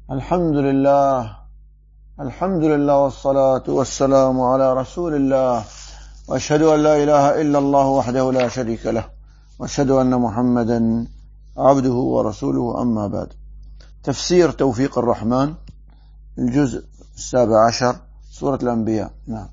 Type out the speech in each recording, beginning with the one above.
الحمد لله والصلاة والسلام على رسول الله، وأشهد أن لا إله إلا الله وحده لا شريك له، وأشهد أن محمدا عبده ورسوله. أما بعد، تفسير توفيق الرحمن، الجزء 17، سورة الأنبياء. نعم.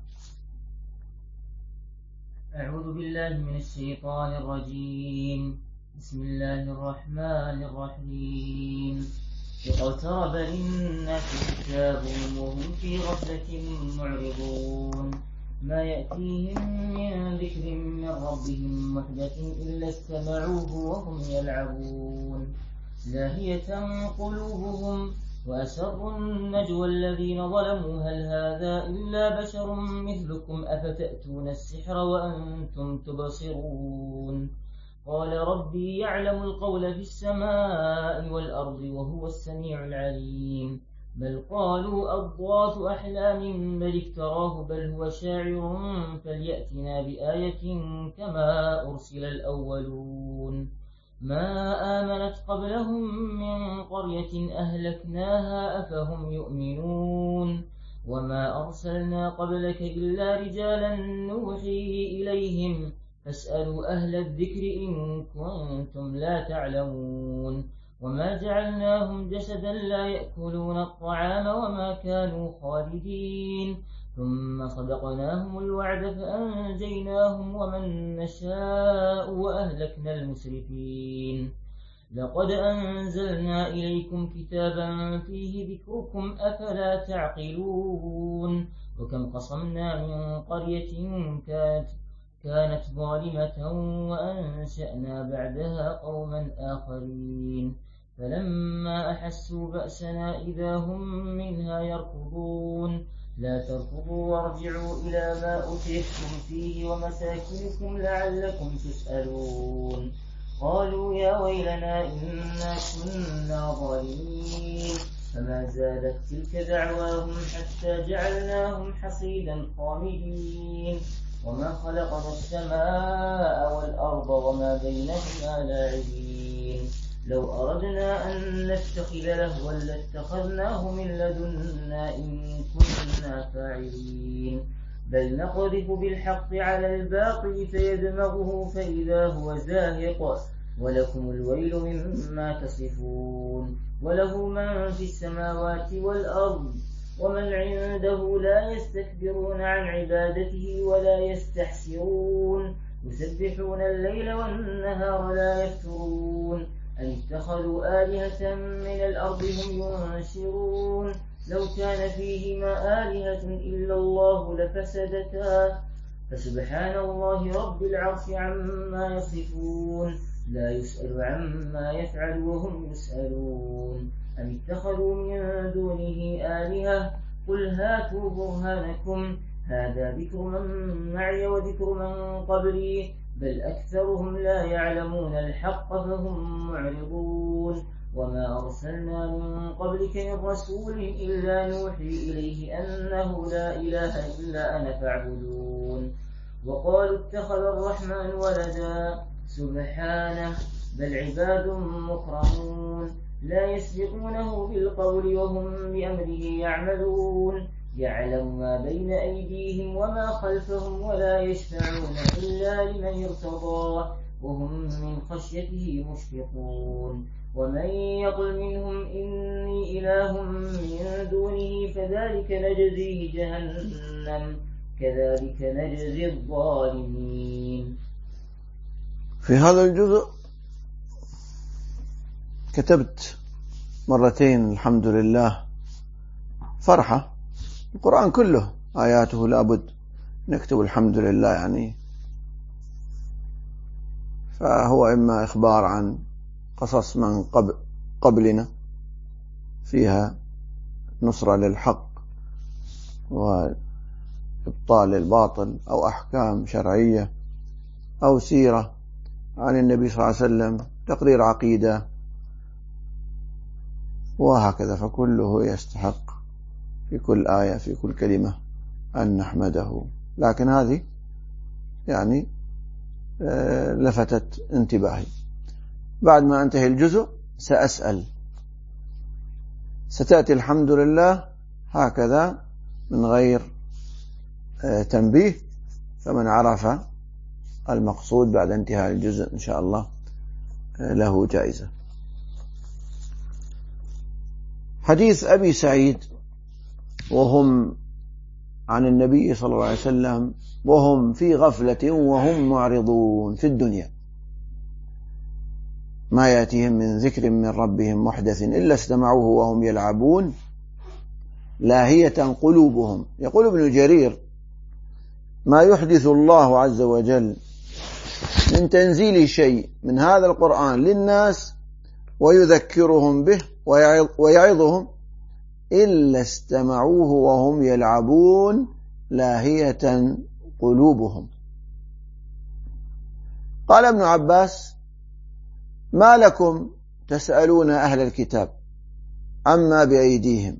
أعوذ بالله من الشيطان الرجيم. بسم الله الرحمن الرحيم. اقترب للناس حسابهم وهم في غفلة معرضون. ما يأتيهم من ذكر من ربهم محدث إلا استمعوه وهم يلعبون. لاهية قلوبهم وأسروا النجوى الذين ظلموا هل هذا إلا بشر مثلكم أفتأتون السحر وأنتم تبصرون. قال ربي يعلم القول في السماء والأرض وهو السميع العليم. بل قالوا أضغاث أحلام بل افتراه بل هو شاعر فليأتنا بآية كما أرسل الأولون. ما آمنت قبلهم من قرية أهلكناها أفهم يؤمنون. وما أرسلنا قبلك إلا رجالا نوحي إليهم فاسألوا أهل الذكر إن كنتم لا تعلمون. وما جعلناهم جسدا لا يأكلون الطعام وما كانوا خالدين. ثم صدقناهم الوعد فأنجيناهم ومن نشاء وأهلكنا المسرفين. لقد أنزلنا إليكم كتابا فيه ذكركم أفلا تعقلون. وكم قصمنا من قرية كانت ظالمة وأنشأنا بعدها قوما آخرين. فلما أحسوا بأسنا إذا هم منها يركضون. لا تركضوا وارجعوا إلى ما أترفتم فيه ومساكنكم لعلكم تسألون. قالوا يا ويلنا إنا كنا ظالمين. فما زالت تلك دعواهم حتى جعلناهم حصيدا خامدين. وما خلقنا السماء والأرض وما بينهما لاعبين. لو أردنا أن نتخذ لهوا لاتخذناه من لدنا إن كنا فاعلين. بل نقذف بالحق على الباطل فيدمغه فإذا هو زاهق. ولكم الويل مما تصفون. وله من في السماوات والأرض ومن عنده لا يستكبرون عن عبادته ولا يستحسرون. يسبحون الليل والنهار لا يفترون. أن اتخذوا آلهة من الأرض هم ينشرون. لو كان فيهما آلهة إلا الله لفسدتا فسبحان الله رب العرش عما يصفون. لا يسأل عما يفعل وهم يسألون. أم اتخذوا من دونه آلهة قل هاتوا برهانكم هذا ذكر من معي وذكر من قبلي بل أكثرهم لا يعلمون الحق فهم معرضون. وما أرسلنا من قبلك من رسول إلا نوحي إليه أنه لا إله إلا أنا فاعبدون. وقالوا اتخذ الرحمن ولدا سبحانه بل عباد مكرمون لا يسبقونه بالقول وهم بأمره يعملون. يعلم ما بين أيديهم وما خلفهم ولا يشفعون إلا لمن ارتضى وهم من خشيته مشفقون. ومن يقل منهم إني إله من دونه فذلك نجزيه جهنم كذلك نجزي الظالمين. في هذا الجزء كتبت مرتين الحمد لله فرحة. القرآن كله آياته لابد نكتب الحمد لله، يعني فهو إما إخبار عن قصص من قبلنا فيها نصرة للحق وإبطال الباطل، أو أحكام شرعية، أو سيرة عن النبي صلى الله عليه وسلم، تقرير عقيدة، وهكذا. فكله يستحق في كل آية في كل كلمة أن نحمده. لكن هذه يعني لفتت انتباهي. بعد ما انتهي الجزء ستأتي الحمد لله هكذا من غير تنبيه، فمن عرف المقصود بعد انتهاء الجزء إن شاء الله له جائزة. حديث أبي سعيد وهم عن النبي صلى الله عليه وسلم وهم في غفلة وهم معرضون في الدنيا، ما يأتيهم من ذكر من ربهم محدث إلا استمعوه وهم يلعبون لاهية قلوبهم. يقول ابن جرير: ما يحدث الله عز وجل من تنزيل شيء من هذا القرآن للناس ويذكرهم به ويعظهم إلا استمعوه وهم يلعبون لاهية قلوبهم. قال ابن عباس: ما لكم تسألون أهل الكتاب عما بأيديهم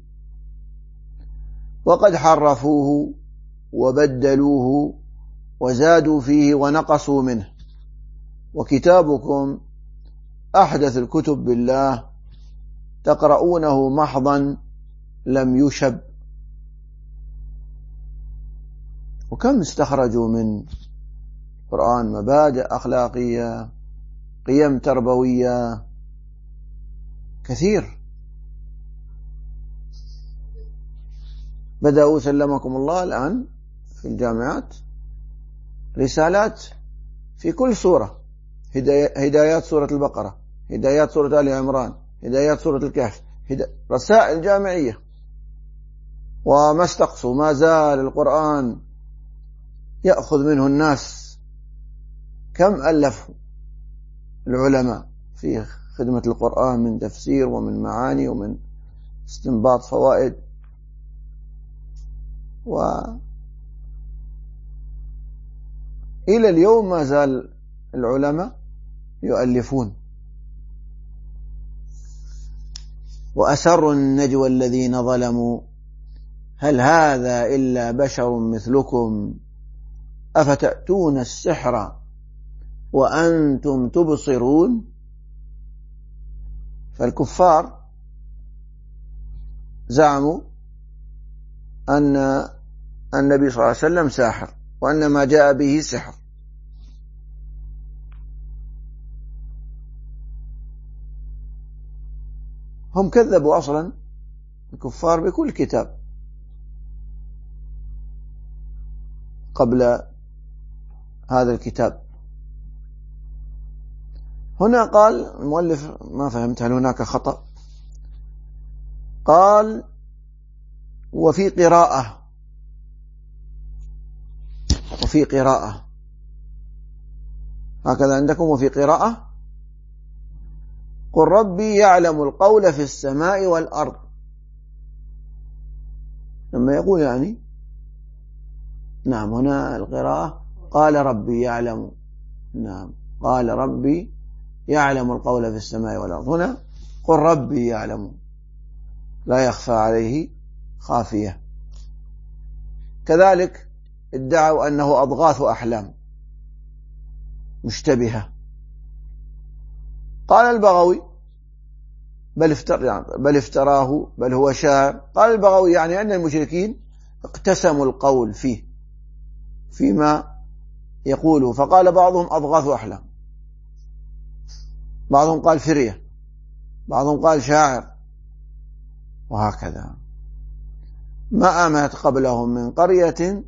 وقد حرفوه وبدلوه وزادوا فيه ونقصوا منه، وكتابكم أحدث الكتب بالله تقرؤونه محضا لم يشب. وكم استخرجوا من القرآن مبادئ أخلاقية، قيم تربوية، كثير. بدأوا سلمكم الله الآن في الجامعات رسالات في كل سورة، هدايات سورة البقرة، هدايات سورة آل عمران، هدايات سورة الكهف، رسائل جامعية. وما استقصوا، ما زال القرآن يأخذ منه الناس. كم ألف العلماء في خدمة القرآن من تفسير ومن معاني ومن استنباط فوائد. وإلى اليوم ما زال العلماء يؤلفون. وأسروا النجوى الذين ظلموا هل هذا إلا بشر مثلكم أفتأتون السحر وأنتم تبصرون. فالكفار زعموا أن النبي صلى الله عليه وسلم ساحر وأن ما جاء به سحر. هم كذبوا أصلا الكفار بكل كتاب قبل هذا الكتاب. هنا قال المؤلف، ما فهمت هل هناك خطأ، قال وفي قراءة هكذا عندكم وفي قراءة قل ربي يعلم القول في السماء والأرض. لما يقول يعني نعم، هنا القراءة قال ربي يعلم، نعم قال ربي يعلم القول في السماء والأرض. هنا قل ربي يعلم، لا يخفى عليه خافية. كذلك ادعوا أنه أضغاث أحلام مشتبهة. قال البغوي بل افتراه بل هو شاعر. قال البغوي يعني أن المشركين اقتسموا القول فيما يقوله، فقال بعضهم أضغاث أحلام، بعضهم قال فرية، بعضهم قال شاعر، وهكذا. ما آمنت قبلهم من قرية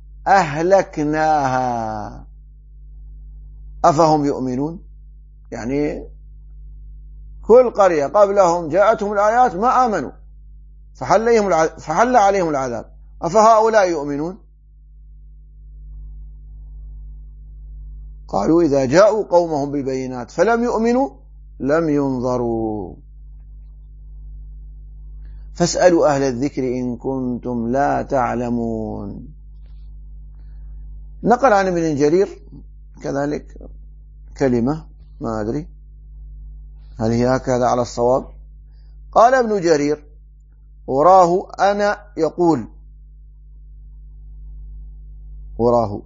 أهلكناها أفهم يؤمنون. يعني كل قرية قبلهم جاءتهم الآيات ما آمنوا فحل عليهم العذاب، أفهؤلاء يؤمنون. قالوا إذا جاءوا قومهم بالبينات فلم يؤمنوا لم ينظروا فاسألوا أهل الذكر إن كنتم لا تعلمون. نقل عن ابن جرير كذلك كلمة، ما أدري هل هي هكذا على الصواب. قال ابن جرير وراه أنا يقول، وراه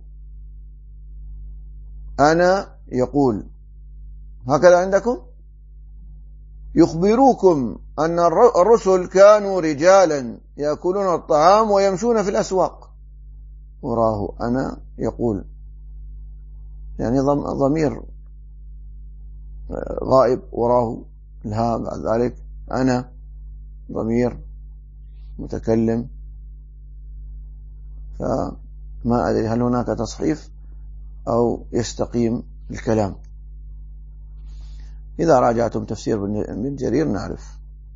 أنا يقول، هكذا عندكم يخبروكم أن الرسل كانوا رجالا يأكلون الطعام ويمشون في الأسواق. وراه أنا يقول، يعني ضمير غائب، وراه الها، بعد ذلك أنا ضمير متكلم. فما أدري هل هناك تصحيف أو يستقيم الكلام. إذا راجعتم تفسير ابن جرير نعرف.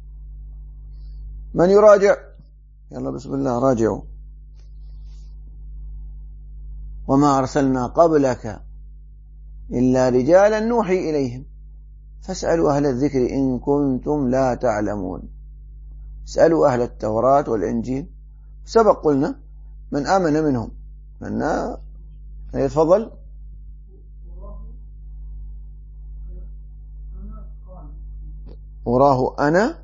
من يراجع؟ يلا بسم الله راجعوا. وما أرسلنا قبلك إلا رجالا نوحي إليهم فاسألوا أهل الذكر إن كنتم لا تعلمون. اسألوا أهل التوراة والإنجيل. سبق قلنا من آمن منهم أن يتفضل. وراه أنا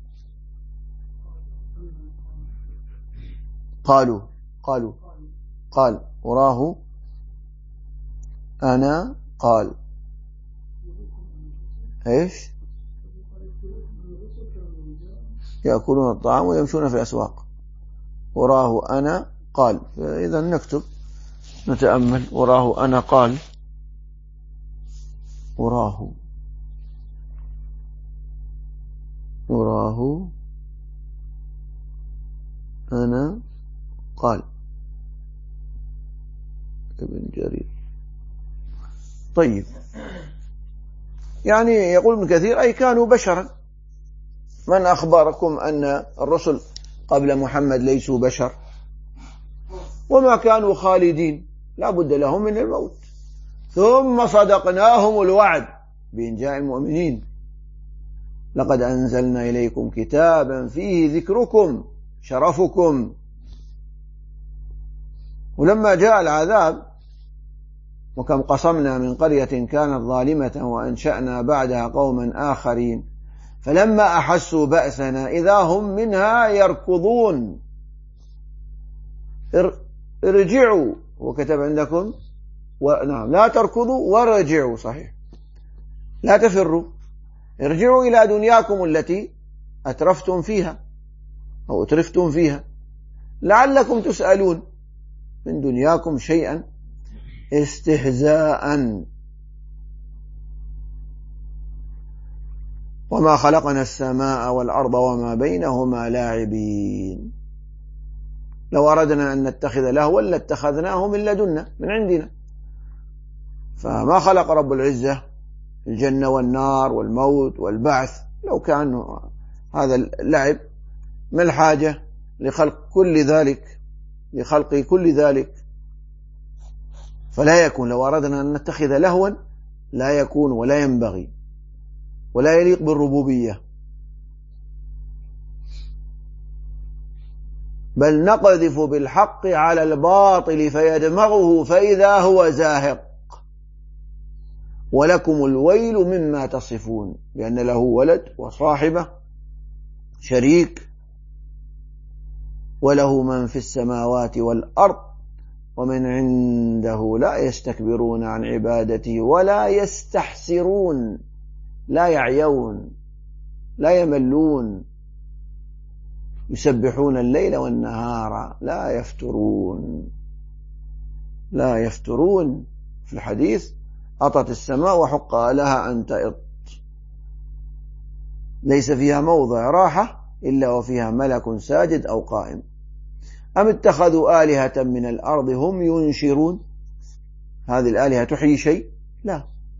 قال وراه أنا قال إيش؟ يأكلون الطعام ويمشون في الأسواق. وراه أنا قال. فإذا نكتب نتأمل. وراه أنا قال. وراه أنا قال ابن جرير. طيب، يعني يقول ابن كثير أي كانوا بشرا. من أخبركم أن الرسل قبل محمد ليسوا بشر؟ وما كانوا خالدين، لا بد لهم من الموت. ثم صدقناهم الوعد بإنجاء المؤمنين. لقد أنزلنا إليكم كتابا فيه ذكركم شرفكم. ولما جاء العذاب وكم قصمنا من قرية كانت ظالمة وأنشأنا بعدها قوما آخرين فلما أحسوا بأسنا إذا هم منها يركضون. ارجعوا، وكتب عندكم نعم لا تركضوا وارجعوا، صحيح لا تفروا، ارجعوا إلى دنياكم التي أترفتم فيها أو أترفتم فيها لعلكم تسألون من دنياكم شيئا استهزاء. وما خلقنا السماء والأرض وما بينهما لاعبين. لو أردنا أن نتخذ لهوا لاتخذناه من لدنا من عندنا. فما خلق رب العزة الجنة والنار والموت والبعث لو كان هذا اللعب. ما الحاجة لخلق كل ذلك؟ فلا يكون. لو أردنا أن نتخذ لهوا لا يكون ولا ينبغي ولا يليق بالربوبية. بل نقذف بالحق على الباطل فيدمغه فإذا هو زاهق ولكم الويل مما تصفون. بأن له ولد وصاحبة شريك وله من في السماوات والأرض ومن عنده لا يستكبرون عن عبادته ولا يستحسرون، لا يعيون لا يملون، يسبحون الليل والنهار لا يفترون. في الحديث أطت السماء وحق لها أن تئط، ليس فيها موضع راحة إلا وفيها ملك ساجد أو قائم. أم اتخذوا آلهة من الأرض هم ينشرون. هذه الآلهة تحيي شيء؟ لا.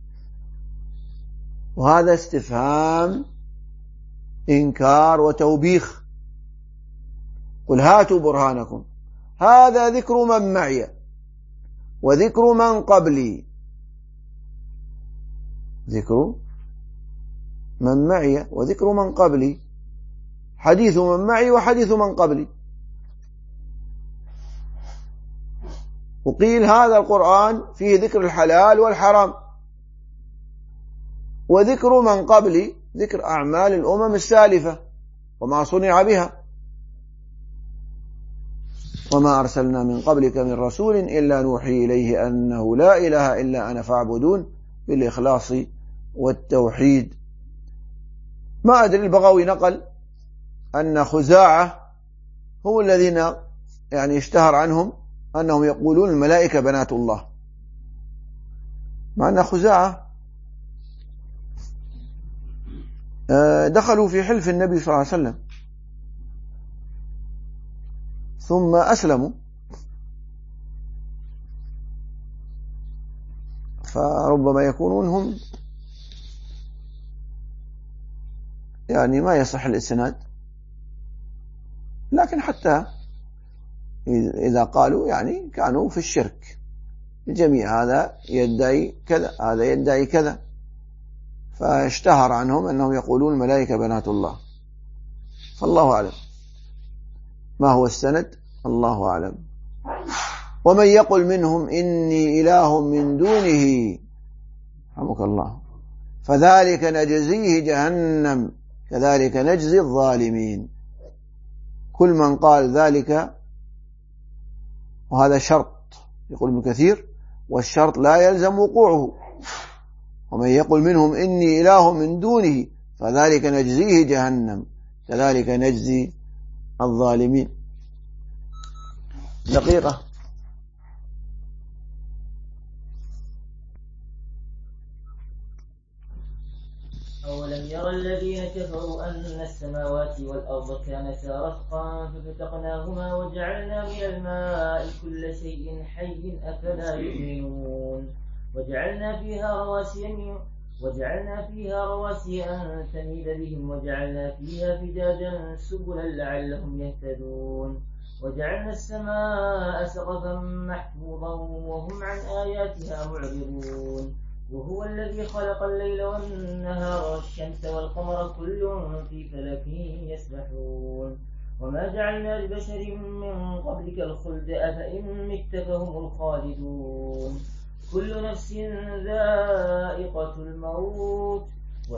وهذا استفهام إنكار وتوبيخ. قل هاتوا برهانكم. هذا ذكر من معي وذكر من قبلي. ذكر من معي وذكر من قبلي، حديث من معي وحديث من قبلي. وقيل هذا القرآن فيه ذكر الحلال والحرام، وذكر من قبلي ذكر أعمال الأمم السالفة وما صنع بها. وما أرسلنا من قبلك من رسول إلا نوحي إليه أنه لا إله إلا أنا فاعبدون بالإخلاص والتوحيد. ما أدري، البغوي نقل أن خزاعة هم الذين يعني اشتهر عنهم أنهم يقولون الملائكة بنات الله، مع أن خزاعة دخلوا في حلف النبي صلى الله عليه وسلم ثم أسلموا، فربما يكونون هم يعني ما يصح الإسناد، لكن حتى إذا قالوا يعني كانوا في الشرك الجميع، هذا يدعي كذا هذا يدعي كذا، فاشتهر عنهم أنهم يقولون الملائكة بنات الله، فالله أعلم ما هو السند، الله أعلم. ومن يقل منهم إني إله من دونه رحمك الله فذلك نجزيه جهنم كذلك نجزي الظالمين. كل من قال ذلك، وهذا شرط يقول ابن كثير، والشرط لا يلزم وقوعه، ومن يقل منهم إني إله من دونه فذلك نجزيه جهنم كذلك نجزي الظالمين. دقيقة. أولم يرى الذين كفروا أن السماوات والأرض كانتا رتقا ففتقناهما وجعلنا من الماء كل شيء حي أفلا يؤمنون وجعلنا فيها رواسي أن تميد بهم وجعلنا فيها فجاجا سبلا لعلهم يهتدون وجعلنا السماء سقفا محفوظا وهم عن آياتها معرضون وهو الذي خلق الليل والنهار والشمس والقمر كل في فلك يسبحون وما جعلنا لبشر من قبلك الخلد أفإن مت فهم الخالدون كل نفس ذائقة الموت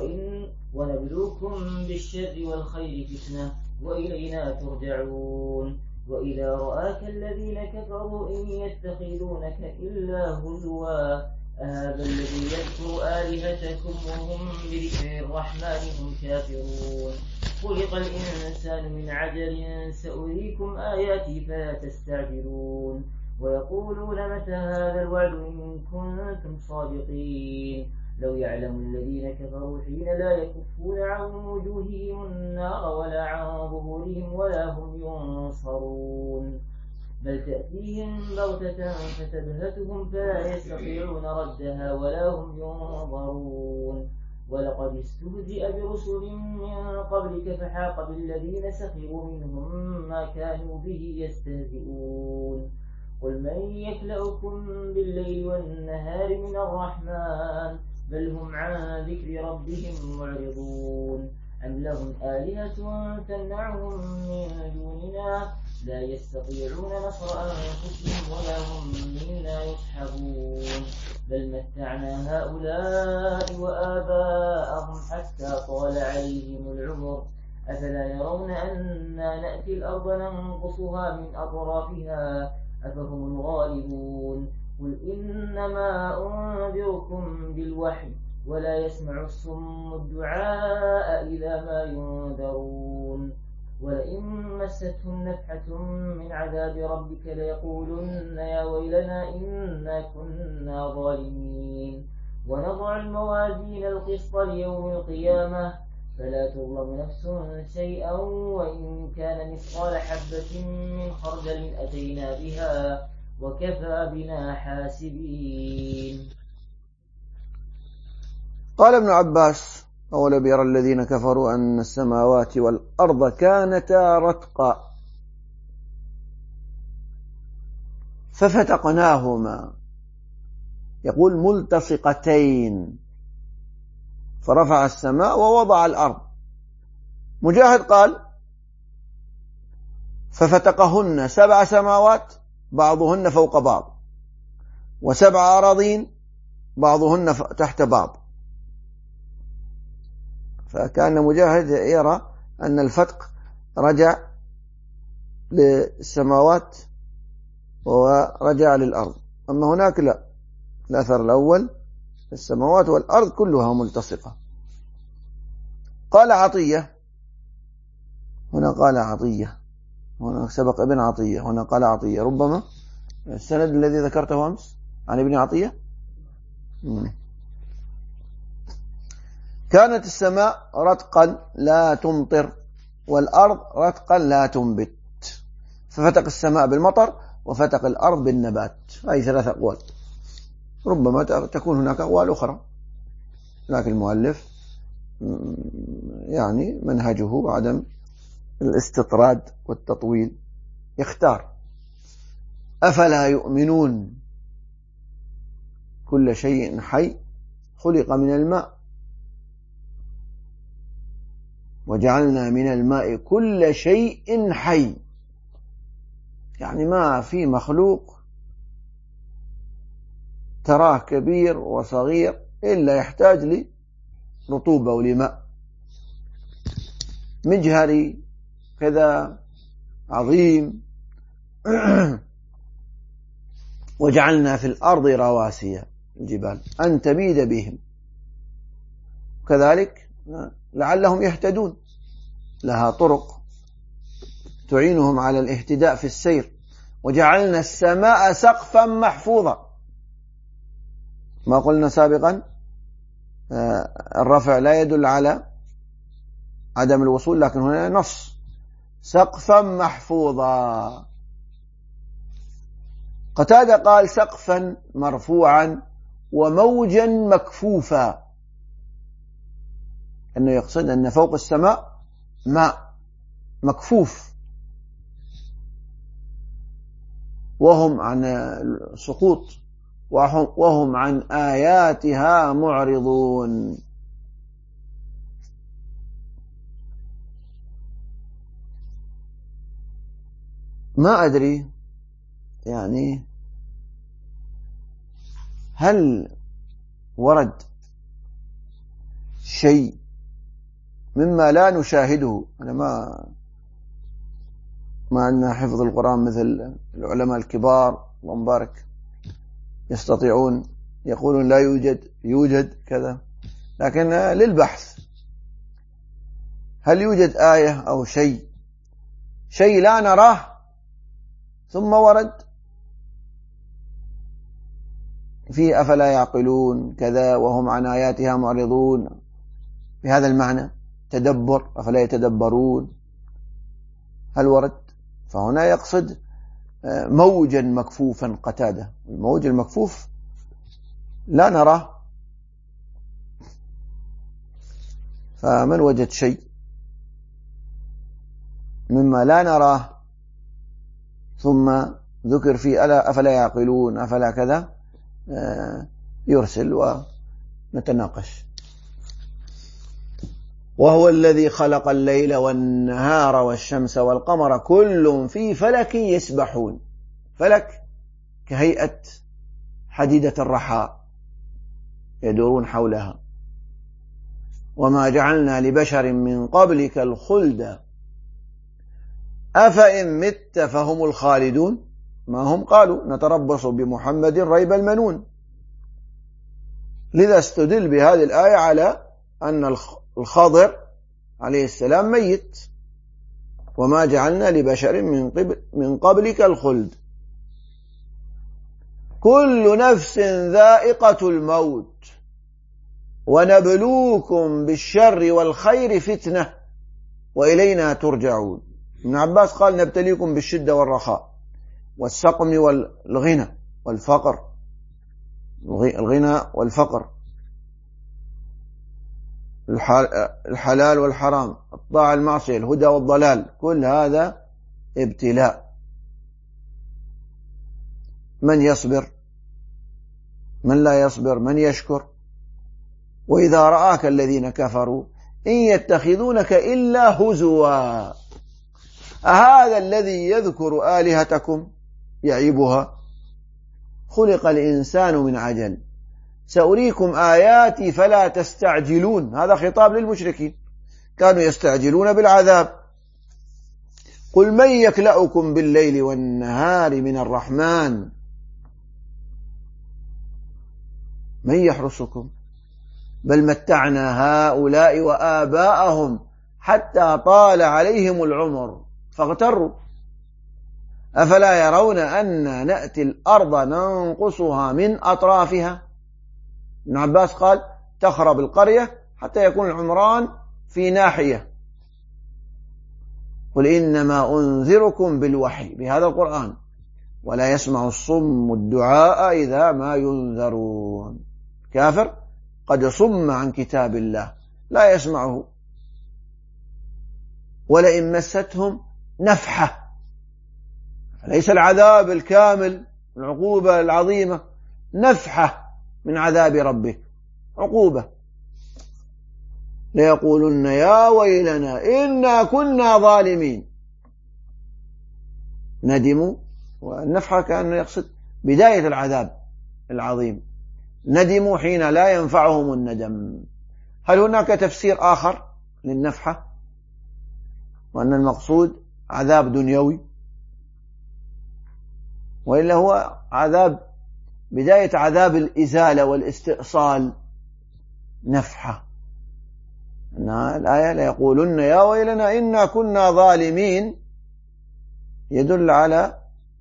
ونبلوكم بالشر والخير فتنة وإلينا ترجعون وإذا رآك الذين كفروا إن يتخذونك إلا هزوا أهذا الذي يذكر آلهتكم وهم بذكر الرحمن هم كافرون خلق الإنسان من عجل سأريكم آياتي فلا تستعجلون ويقولون متى هذا الوعد إن كنتم صادقين لو يعلم الذين كفروا حين لا يكفون عن وجوههم النار ولا عن ظهورهم ولا هم ينصرون بل تأتيهم بغتة فتبهتهم فلا يستطيعون ردها ولا هم ينظرون ولقد استهزئ برسل من قبلك فحاق بالذين سخروا منهم ما كانوا به يستهزئون قل من يكلؤكم بالليل والنهار من الرحمن بل هم عن ذكر ربهم معرضون أم لهم آلهة تمنعهم من دوننا لا يستطيعون نصر أنفسهم ولا هم منا يصحبون بل متعنا هؤلاء وآباءهم حتى طال عليهم العمر أفلا يرون أنا نأتي الأرض ننقصها من أطرافها أفهم الغالبون قل إنما أنذركم بالوحي ولا يسمع الصم الدعاء إذا ما ينذرون ولئن مستهم نفحة من عذاب ربك ليقولن يا ويلنا إنا كنا ظالمين ونضع الموازين القسط ليوم القيامة فلا تظلم نفس شيئا وإن كان مثقال حبة من خردل أتينا بها وكفى بنا حاسبين. قال ابن عباس أولم يرى الذين كفروا أن السماوات والأرض كانتا رتقا ففتقناهما، يقول ملتصقتين، فرفع السماء ووضع الأرض. مجاهد قال ففتقهن 7 سماوات بعضهن فوق بعض و7 أراضين بعضهن تحت بعض. فكان مجاهد يرى أن الفتق رجع للسماوات ورجع للأرض، أما هناك لا، الأثر الأول السماوات والأرض كلها ملتصقة. قال عطية، هنا قال عطية، هنا سبق ابن عطية، هنا قال عطية، ربما السند الذي ذكرته أمس عن ابن عطية. كانت السماء رتقا لا تمطر والأرض رتقا لا تنبت، ففتق السماء بالمطر وفتق الأرض بالنبات. هذه 3 أقوال، ربما تكون هناك أقوال أخرى، لكن المؤلف يعني منهجه عدم الاستطراد والتطويل، يختار. أفلا يؤمنون كل شيء حي خلق من الماء وجعلنا من الماء كل شيء حي، يعني ما في مخلوق تراه كبير وصغير إلا يحتاج لرطوبة ولماء، مجهري كذا عظيم. وجعلنا في الأرض رواسي الجبال أن تميد بهم، كذلك لعلهم يهتدون، لها طرق تعينهم على الاهتداء في السير. وجعلنا السماء سقفا محفوظا، ما قلنا سابقا الرفع لا يدل على عدم الوصول، لكن هنا نص سقفا محفوظا. قتادة قال سقفا مرفوعا وموجا مكفوفا، أنه يقصد أن فوق السماء ماء مكفوف، وهم عن السقوط وهم عن آياتها معرضون. ما أدري يعني هل ورد شيء مما لا نشاهده، أنا ما عندنا حفظ القرآن مثل العلماء الكبار الله مبارك يستطيعون يقولون لا يوجد كذا، لكن للبحث هل يوجد آية أو شيء لا نراه ثم ورد في أفلا يعقلون كذا وهم عن آياتها معرضون، بهذا المعنى تدبر، أفلا يتدبرون، هل ورد؟ فهنا يقصد موجا مكفوفا قتادة، الموج المكفوف لا نراه، فمن وجد شيء مما لا نراه ثم ذكر فيه أفلا يعقلون أفلا كذا يرسل ونتناقش. وهو الذي خلق الليل والنهار والشمس والقمر كل في فلك يسبحون، فلك كهيئة حديدة الرحاء يدورون حولها. وما جعلنا لبشر من قبلك الخلد أفإن مت فهم الخالدون، ما هم قالوا نتربص بمحمد ريب المنون، لذا استدل بهذه الآية على أن الخضر عليه السلام ميت. وما جعلنا لبشر من قبلك الخلد كل نفس ذائقة الموت ونبلوكم بالشر والخير فتنة وإلينا ترجعون. ابن عباس قال نبتليكم بالشدة والرخاء والسقم والغنى والفقر، الغنى والفقر، الحلال والحرام، الطاعة المعصية، الهدى والضلال، كل هذا ابتلاء. من يصبر، من لا يصبر، من يشكر. وإذا رآك الذين كفروا إن يتخذونك إلا هزوا أهذا الذي يذكر آلهتكم يعيبها خلق الإنسان من عجل سأريكم آياتي فلا تستعجلون. هذا خطاب للمشركين، كانوا يستعجلون بالعذاب. قل من يكلأكم بالليل والنهار من الرحمن من يحرسكم بل متعنا هؤلاء وآباءهم حتى طال عليهم العمر فاغتروا أفلا يرون أن نأتي الأرض ننقصها من أطرافها. ابن عباس قال تخرب القرية حتى يكون العمران في ناحية. قل إنما أنذركم بالوحي بهذا القرآن ولا يسمع الصم الدعاء إذا ما ينذرون. كافر قد صم عن كتاب الله لا يسمعه. ولئن مستهم نفحة، ليس العذاب الكامل العقوبة العظيمة، نفحة من عذاب ربك عقوبة، ليقولن يا ويلنا إنا كنا ظالمين. ندموا، والنفحة كأنه يقصد بداية العذاب العظيم. ندموا حين لا ينفعهم الندم. هل هناك تفسير آخر للنفحة وأن المقصود عذاب دنيوي، وإلا هو عذاب بداية عذاب الإزالة والاستئصال؟ نفحة أن الآية ليقولن يا ويلنا إنا كنا ظالمين يدل على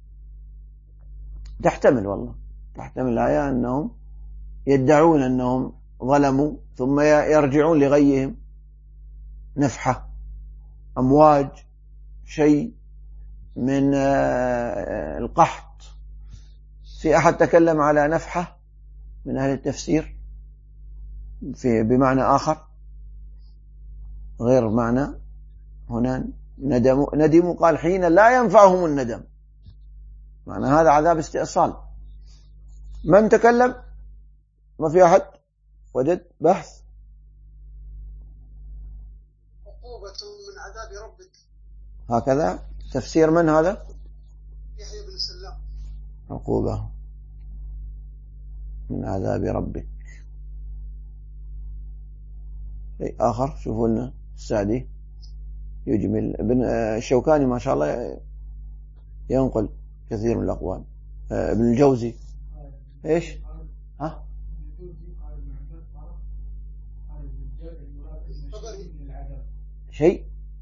تحتمل الآية أنهم يدعون أنهم ظلموا ثم يرجعون لغيهم. نفحة أمواج، شيء من القحط. في أحد تكلم على نفحة من أهل التفسير بمعنى آخر غير معنى هنا ندموا قال حين لا ينفعهم الندم، معنى هذا عذاب استئصال. من تكلم؟ ما في أحد وجد بحث؟ عقوبة من عذاب ربك، هكذا تفسير من هذا؟ يحيى بن سلام. عقوبة من عذاب ربك. شيء آخر شوفوا لنا السعدي يجمل. ابن الشوكاني ما شاء الله ينقل كثير من الأقوال. ابن الجوزي إيش؟ ها؟ شيء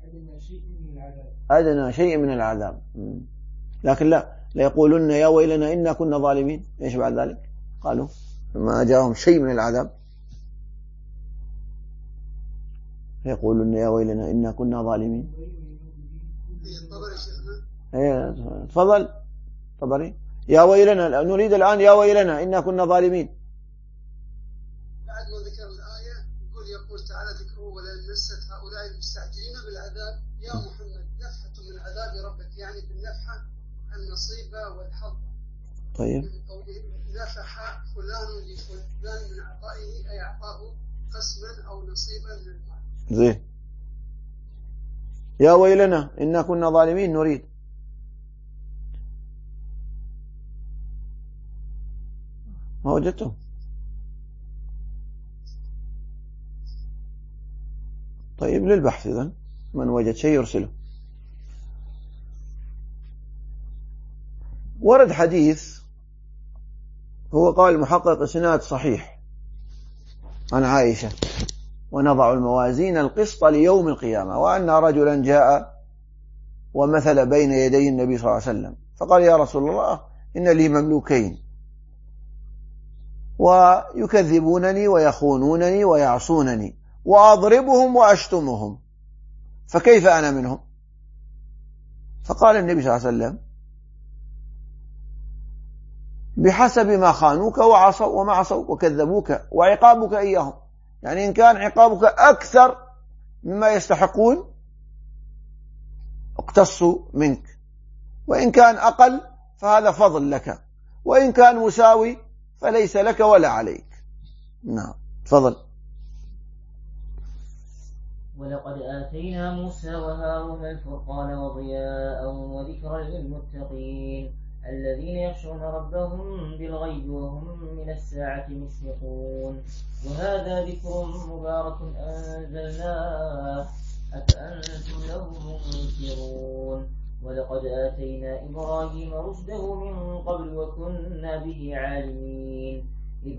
أدنى شيء من العذاب. لكن لا يقولون يا ويلنا إنا كنا ظالمين. إيش بعد ذلك؟ قالوا ما جاءهم شيء من العذاب يقولون يا ويلنا إنا كنا ظالمين. تفضل طبري. يا ويلنا نريد الآن يا ويلنا إنا كنا ظالمين. بعد ما ذكر الآية يقول تعالى ذكره ولئن مست هؤلاء المستعجلين بالعذاب يا محمد نفحة من عذاب ربك، يعني بالنفحة النصيب والحظ. طيب نفح فلان لفلان من عطائه أي أعطاه قسما أو نصيبا من المال. زين. يا ويلنا إنا كنا ظالمين نريد. ما وجدته؟ طيب للبحث إذن، من وجد شيء يرسله. ورد حديث هو قال المحقق إسناد صحيح عن عائشة ونضع الموازين القسط ليوم القيامة، وأن رجلا جاء ومثل بين يدي النبي صلى الله عليه وسلم فقال يا رسول الله إن لي مملوكين ويكذبونني ويخونونني ويعصونني وأضربهم وأشتمهم فكيف أنا منهم؟ فقال النبي صلى الله عليه وسلم بحسب ما خانوك وعصوا وما عصوا وكذبوك وعقابك إياهم، يعني إن كان عقابك أكثر مما يستحقون اقتصوا منك، وإن كان أقل فهذا فضل لك، وإن كان مساوي فليس لك ولا عليك. نعم تفضل. ولقد آتينا موسى وهارون الفرقان وضياء وذكرا للمتقين الذين يخشون ربهم بالغيب وهم من الساعة مشفقون. وهذا ذكر مبارك أنزلناه أفأنتم له منكرون. ولقد آتينا إبراهيم رشده من قبل وكنا به عالمين إذ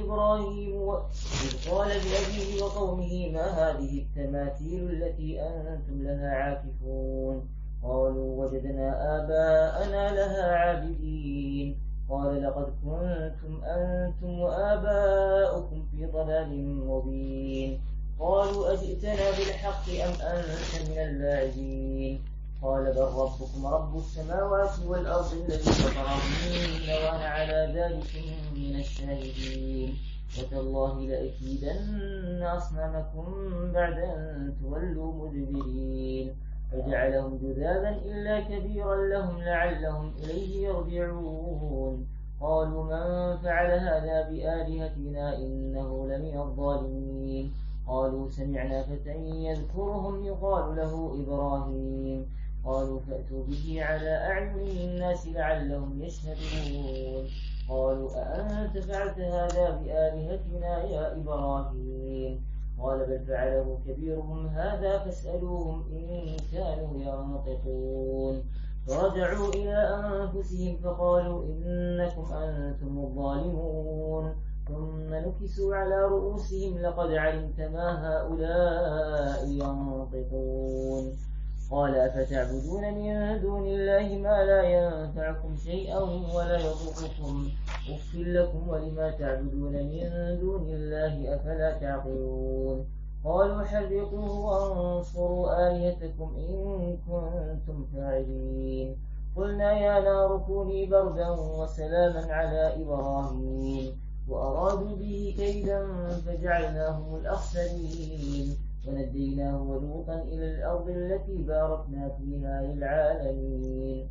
قال لأبيه وقومه ما هذه التماثيل التي أنتم لها عاكفون قالوا وجدنا آباءنا لها عابدين قال لقد كنتم أنتم وآباؤكم في ضلال مبين قالوا أجئتنا بالحق أم أنت من اللاعبين قال بل ربكم رب السماوات والأرض الذي فطرهن وأنا على ذلك من الشاهدين وتالله لأكيدن أصنامكم بعد أن تولوا مدبرين فجعلهم جذاذا إلا كبيرا لهم لعلهم إليه يرجعون قالوا من فعل هذا بآلهتنا إنه لمن الظالمين قالوا سمعنا فتى يذكرهم يقال له إبراهيم قالوا فأتوا به على أعين الناس لعلهم يشهدون قالوا أأنت فعلت هذا بآلهتنا يا إبراهيم قال بل فعله كبيرهم هذا فاسألوهم إن كانوا ينطقون فرجعوا إلى أنفسهم فقالوا إنكم أنتم الظالمون ثم نكسوا على رؤوسهم لقد علمت ما هؤلاء ينطقون قال أفتعبدون من دون الله ما لا ينفعكم شيئا ولا يضركم أف لكم ولما تعبدون من دون الله أفلا تعقلون قالوا حرقوه وانصروا آلهتكم إن كنتم فاعلين قلنا يا نار كوني بردا وسلاما على إبراهيم وأرادوا به كيدا فجعلناهم الأخسرين ونجيناه ولوطا إلى الأرض التي باركنا فيها للعالمين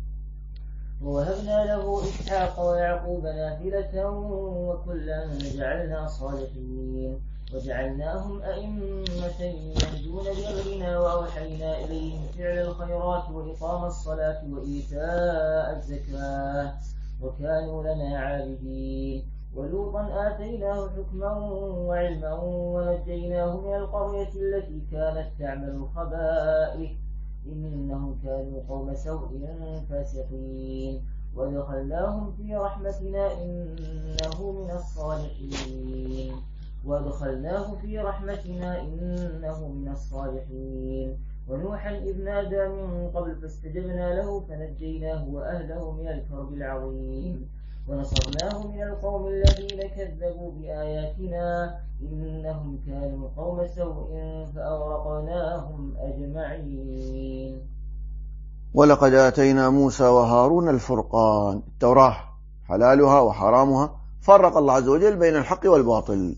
ووهبنا له إسحاق ويعقوب نافلة وكلا جعلنا صالحين وجعلناهم أئمة يهدون بأمرنا وأوحينا إليهم فعل الخيرات وإقام الصلاة وإيتاء الزكاة وكانوا لنا عابدين ولوطا آتيناه حكما وعلما ونجيناه من القرية التي كانت تعمل الخبائث إنهم كانوا قوم سوء فاسقين وادخلناهم في رحمتنا إنه من الصالحين ونوحا إذ نادى من قبل فاستجبنا له فنجيناه وأهله من الكرب العظيم ونصرناه من القوم الذين كذبوا بآياتنا إنهم كانوا قوم سوء فأغرقناهم أجمعين. ولقد آتينا موسى وهارون الفرقان، التوراة حلالها وحرامها، فرق الله عز وجل بين الحق والباطل،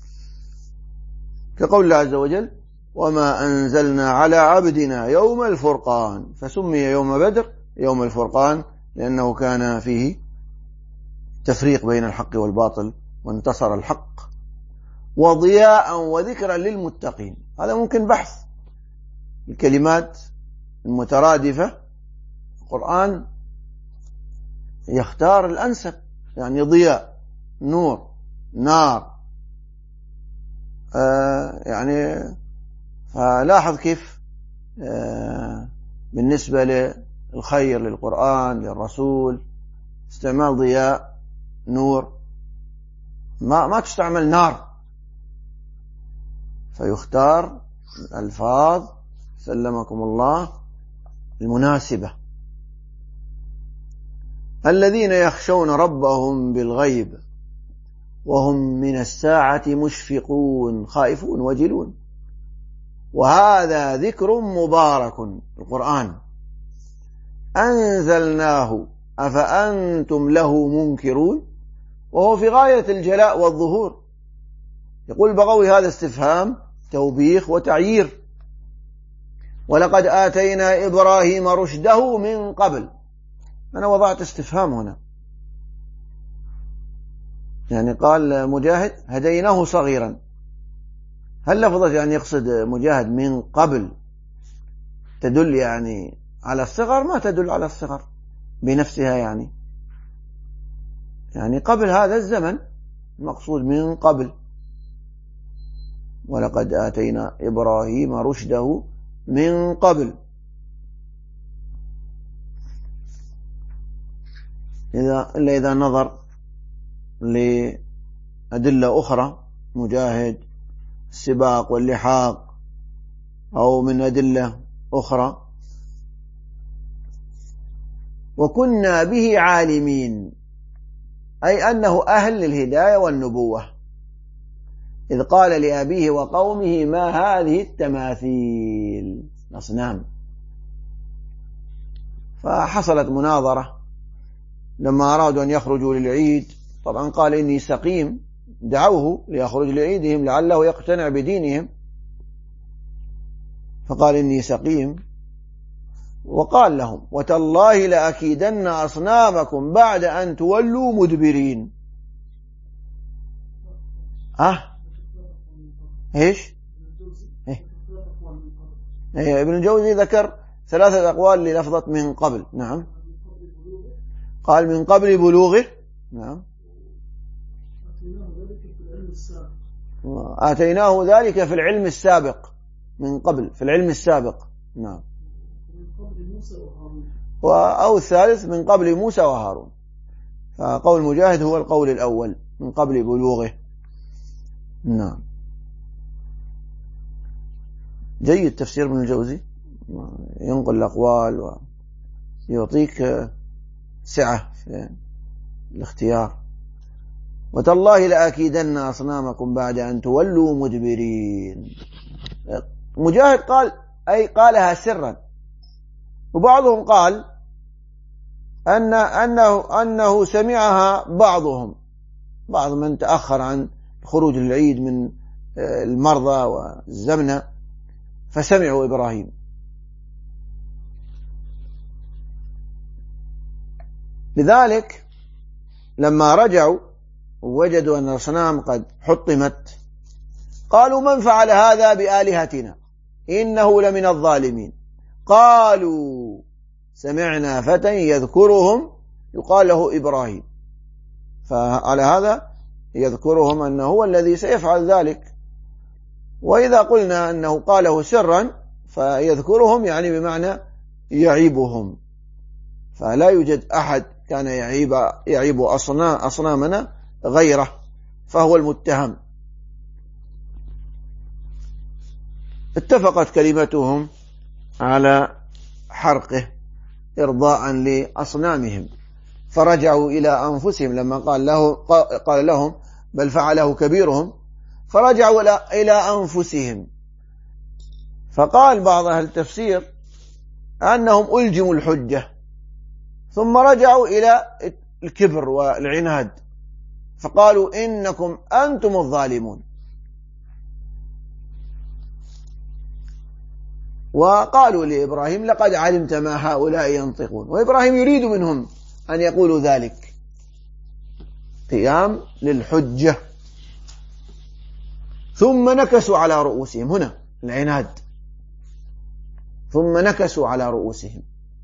كقول الله عز وجل وما أنزلنا على عبدنا يوم الفرقان، فسمي يوم بدر يوم الفرقان لأنه كان فيه تفريق بين الحق والباطل وانتصر الحق، وضياء وذكرا للمتقين. هذا ممكن بحث الكلمات المترادفة، القرآن يختار الأنسب، يعني ضياء، نور، نار، يعني فلاحظ كيف بالنسبة للخير للقرآن للرسول استعمال ضياء نور، ما تستعمل نار، فيختار الألفاظ سلمكم الله المناسبة. الذين يخشون ربهم بالغيب وهم من الساعة مشفقون، خائفون وجلون. وهذا ذكر مبارك، القرآن أنزلناه أفأنتم له منكرون، وهو في غاية الجلاء والظهور. يقول البغوي هذا استفهام توبيخ وتعيير. ولقد آتينا إبراهيم رشده من قبل، أنا وضعت استفهام هنا، يعني قال مجاهد هديناه صغيرا، هل لفظة يعني يقصد مجاهد من قبل تدل يعني على الصغر؟ ما تدل على الصغر بنفسها، يعني قبل هذا الزمن، المقصود من قبل. ولقد آتينا إبراهيم رشده من قبل، إلا إذا نظر أدلة أخرى مجاهد السباق واللحاق أو من أدلة أخرى. وكنا به عالمين أي أنه أهل للهداية والنبوة، إذ قال لأبيه وقومه ما هذه التماثيل الأصنام. فحصلت مناظرة لما أرادوا أن يخرجوا للعيد، طبعا قال إني سقيم، دعوه ليخرج لعيدهم لعله يقتنع بدينهم، فقال إني سقيم، وقال لهم وتالله لأكيدن أصنامكم بعد أن تولوا مدبرين. إيش؟ ابن الجوزي ذكر 3 أقوال للفظة من قبل. نعم، قال من قبل بلوغه. نعم، آتيناه ذلك في العلم السابق، من قبل في العلم السابق. نعم، أو الثالث من قبل موسى وهارون. فقول مجاهد هو القول الأول من قبل بلوغه. نعم، جيد تفسير ابن الجوزي، ينقل الأقوال ويعطيك سعة في الاختيار. وتالله لأكيدن أصنامكم بعد أن تولوا مدبرين. مجاهد قال أي قالها سرا، وبعضهم قال أنه سمعها بعض من تأخر عن خروج العيد من المرضى والزمنة فسمعوا إبراهيم. لذلك لما رجعوا ووجدوا أن الأصنام قد حطمت قالوا من فعل هذا بآلهتنا إنه لمن الظالمين. قالوا سمعنا فتى يذكرهم يقال له إبراهيم، فعلى هذا يذكرهم أنه هو الذي سيفعل ذلك. وإذا قلنا أنه قاله سرا فيذكرهم يعني بمعنى يعيبهم، فلا يوجد أحد كان يعيب أصنامنا غيره، فهو المتهم. اتفقت كلمتهم على حرقه إرضاء لأصنامهم، فرجعوا إلى أنفسهم لما قال لهم بل فعله كبيرهم، فرجعوا إلى أنفسهم. فقال بعض أهل التفسير أنهم ألجموا الحجة ثم رجعوا إلى الكبر والعناد فقالوا إنكم أنتم الظالمون. وقالوا لإبراهيم لقد علمت ما هؤلاء ينطقون، وإبراهيم يريد منهم أن يقولوا ذلك، قيام للحجة. ثم نكسوا على رؤوسهم، هنا العناد، ثم نكسوا على رؤوسهم.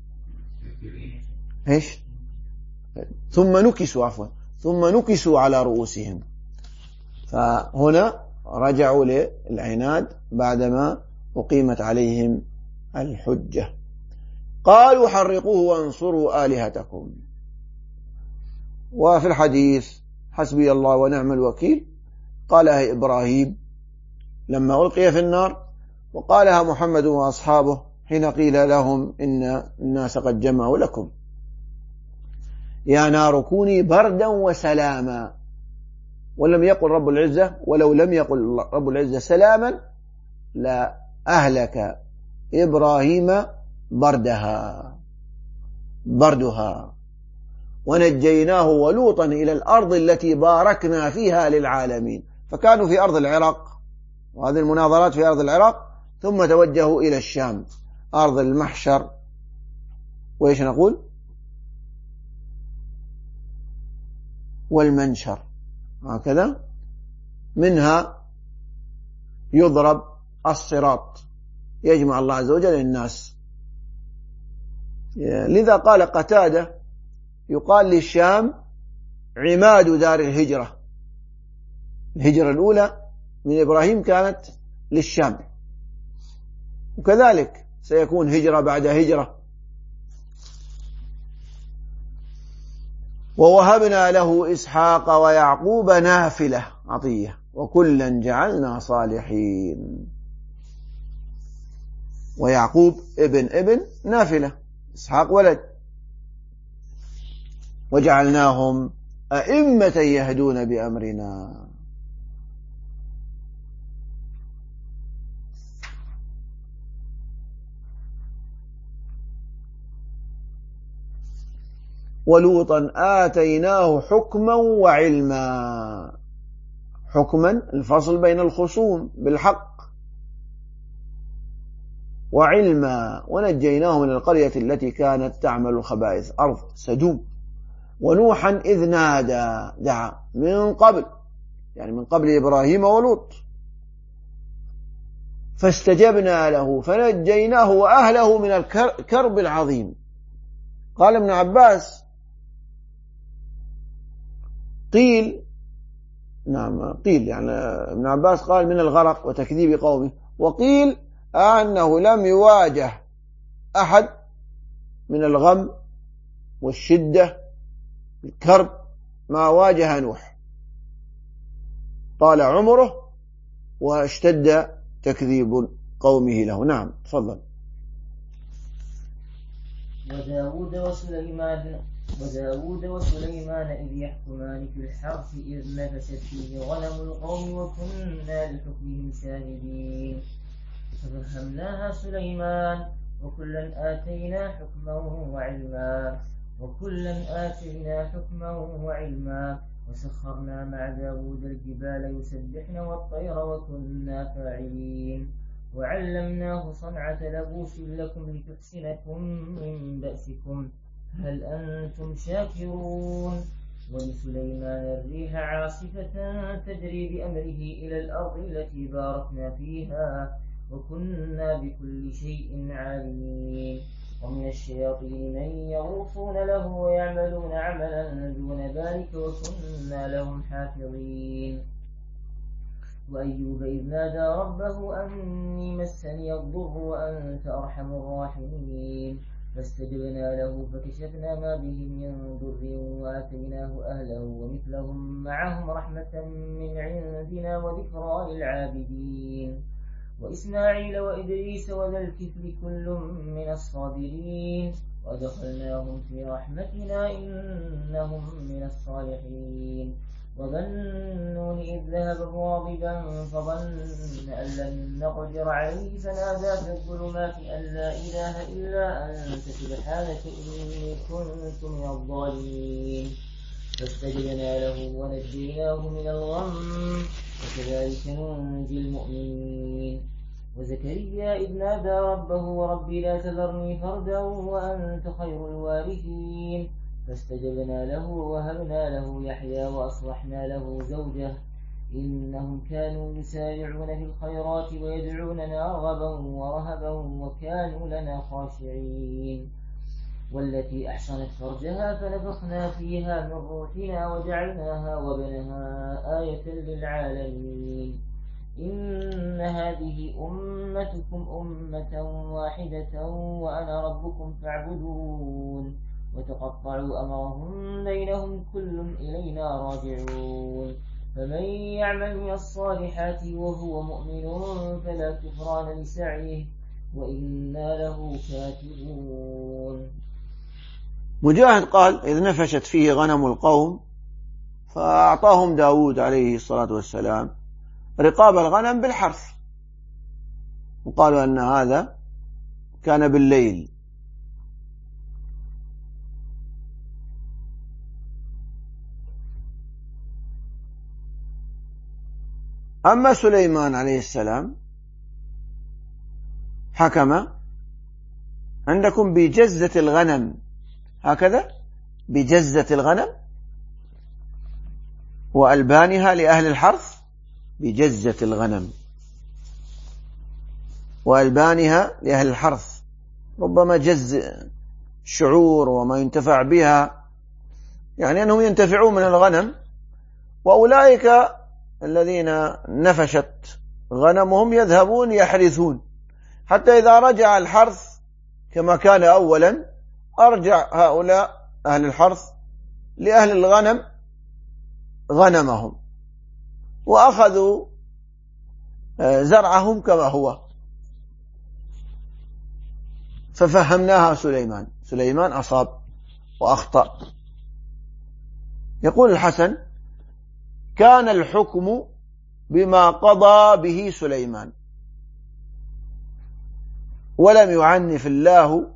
إيش؟ ثم نكسوا على رؤوسهم. فهنا رجعوا للعناد بعدما أقيمت عليهم الحجة. قالوا حرقوه وانصروا آلهتكم. وفي الحديث حسبي الله ونعم الوكيل قالها إبراهيم لما ألقي في النار، وقالها محمد وأصحابه حين قيل لهم إن الناس قد جمعوا لكم يا نار كوني بردا وسلاما. ولم يقل رب العزة، ولو لم يقل رب العزة سلاما لا أهلك إبراهيم بردها ونجيناه ولوطا إلى الأرض التي باركنا فيها للعالمين. فكانوا في أرض العراق، وهذه المناظرات في أرض العراق، ثم توجهوا إلى الشام أرض المحشر وإيش نقول والمنشر، هكذا منها يضرب الصراط يجمع الله عز وجل الناس. لذا قال قتادة يقال للشام عماد دار الهجرة. الهجرة الأولى من إبراهيم كانت للشام، وكذلك سيكون هجرة بعد هجرة. ووهبنا له إسحاق ويعقوب نافلة عطية وكلا جعلنا صالحين. ويعقوب ابن نافلة، إسحاق ولد. وجعلناهم أئمة يهدون بأمرنا. ولوطا آتيناه حكما وعلما. حكما الفصل بين الخصوم بالحق، وعلما ونجيناه من القرية التي كانت تعمل الخبائث أرض سدوم. ونوحا إذ نادى دعا من قبل، يعني من قبل إبراهيم ولوط، فاستجبنا له فنجيناه وأهله من الكرب العظيم. قال ابن عباس قيل يعني ابن عباس قال من الغرق وتكذيب قومه، وقيل أنه لم يواجه أحد من الغم والشدة الكرب ما واجه نوح، طال عمره واشتد تكذيب قومه له. نعم تفضل. وداود وسليمان إذ يحكمان في الحرث إذ نفشت فيه غنم القوم وكنا لحكمهم شاهدين. ففهمناها سليمان وكلا آتينا حكما وعلما وسخرنا مع داود الجبال يسبحن والطير وكنا فاعلين. وعلمناه صنعة لبوس لكم لتحسنكم من بأسكم هل أنتم شاكرون. ولسليمان الريح عاصفة تجري بأمره إلى الأرض التي باركنا فيها وكنا بكل شيء عالمين. ومن الشياطين من يغوصون له ويعملون عملا دون ذلك وكنا لهم حافظين. وأيوب إذ نادى ربه أني مسني الضر وأنت أرحم الراحمين. فاستجبنا له فكشفنا ما به من ضر وآتيناه أهله ومثلهم معهم رحمة من عندنا وذكرى للعابدين. وإسماعيل وإدريس وذا الكفل كل من الصابرين وأدخلناهم في رحمتنا إنهم من الصالحين. وذا النون إذ ذهب مغاضبا فظن أن لن نقدر عليه فنادى في الظلمات أن لا إله إلا أنت سبحانك إني كنت من الظالمين. فاستجبنا له ونجيناه من الغم وكذلك ننجي المؤمنين. وزكريا إذ نادى ربه رب لا تذرني فردا وأنت خير الوارثين. فاستجبنا له ووهبنا له يحيى وأصلحنا له زوجه إنهم كانوا يسارعون في الخيرات ويدعوننا رغبا ورهبا وكانوا لنا خاشعين. والتي أحصنت فرجها فنفخنا فيها من روحنا وجعلناها وابنها آية للعالمين. إن هذه أمتكم أمة واحدة وأنا ربكم فاعبدون. وتقطعوا أمرهم بينهم كل إلينا راجعون. فمن يعمل من الصالحات وهو مؤمن فلا كفران لسعيه وإنا له كاتبون. مجاهد قال إذ نفشت فيه غنم القوم فأعطاهم داود عليه الصلاة والسلام رقاب الغنم بالحرث، وقالوا أن هذا كان بالليل. أما سليمان عليه السلام حكم عندكم بجزة الغنم، هكذا بجزة الغنم وألبانها لأهل الحرث، بجزة الغنم وألبانها لأهل الحرث. ربما جز شعور وما ينتفع بها، يعني أنهم ينتفعون من الغنم، وأولئك الذين نفشت غنمهم يذهبون يحرثون، حتى إذا رجع الحرث كما كان أولا أرجع هؤلاء أهل الحرث لأهل الغنم غنمهم وأخذوا زرعهم كما هو، ففهمناها سليمان أصاب وأخطأ. يقول الحسن: كان الحكم بما قضى به سليمان ولم يعنف الله.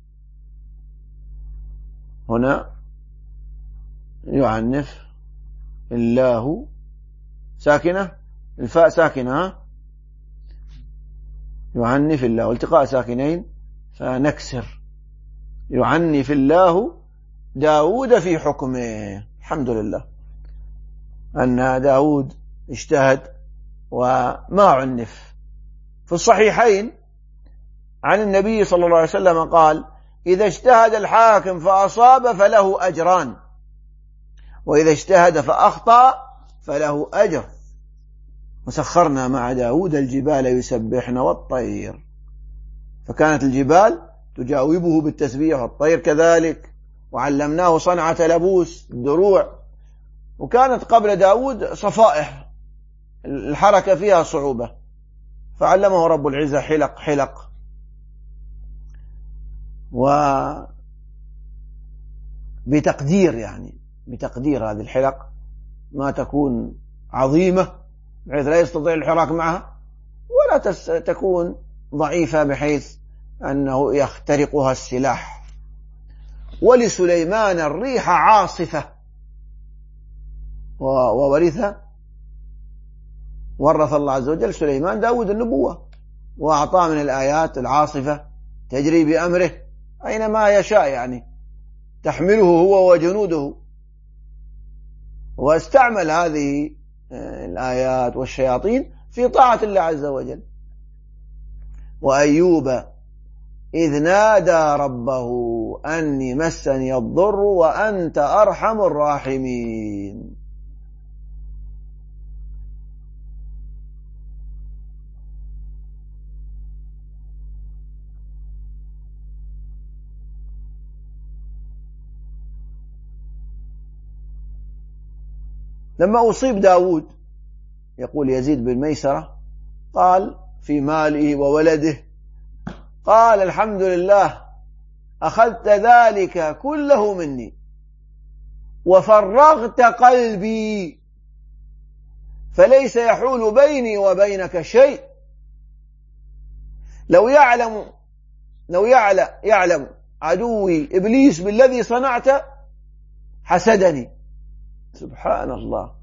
هنا يعنف الله ساكنة، الفاء ساكنة، يعنف الله، التقاء ساكنين فنكسر. يعنف الله داود في حكمه. الحمد لله أن داود اجتهد وما عنف. في الصحيحين عن النبي صلى الله عليه وسلم قال: إذا اجتهد الحاكم فأصاب فله أجران، وإذا اجتهد فأخطأ فله أجر. وسخرنا مع داود الجبال يسبحن والطير، فكانت الجبال تجاوبه بالتسبيح والطير كذلك. وعلمناه صنعة لبوس، الدروع، وكانت قبل داود صفائح الحركة فيها صعوبة، فعلمه رب العزة حلق وبتقدير، يعني بتقدير هذه الحلق ما تكون عظيمة بحيث لا يستطيع الحراك معها، ولا تكون ضعيفة بحيث أنه يخترقها السلاح. ولسليمان الريح عاصفة، ورث الله عز وجل سليمان داود النبوة، وأعطاه من الآيات العاصفة تجري بأمره أينما يشاء، يعني تحمله هو وجنوده. واستعمل هذه الآيات والشياطين في طاعة الله عز وجل. وأيوب إذ نادى ربه أني مسني الضر وأنت أرحم الراحمين. لما أصيب داود، يقول يزيد بن ميسرة، قال في ماله وولده، قال: الحمد لله أخذت ذلك كله مني وفرغت قلبي، فليس يحول بيني وبينك شيء. لو يعلم عدوي إبليس بالذي صنعت حسدني. سبحان الله.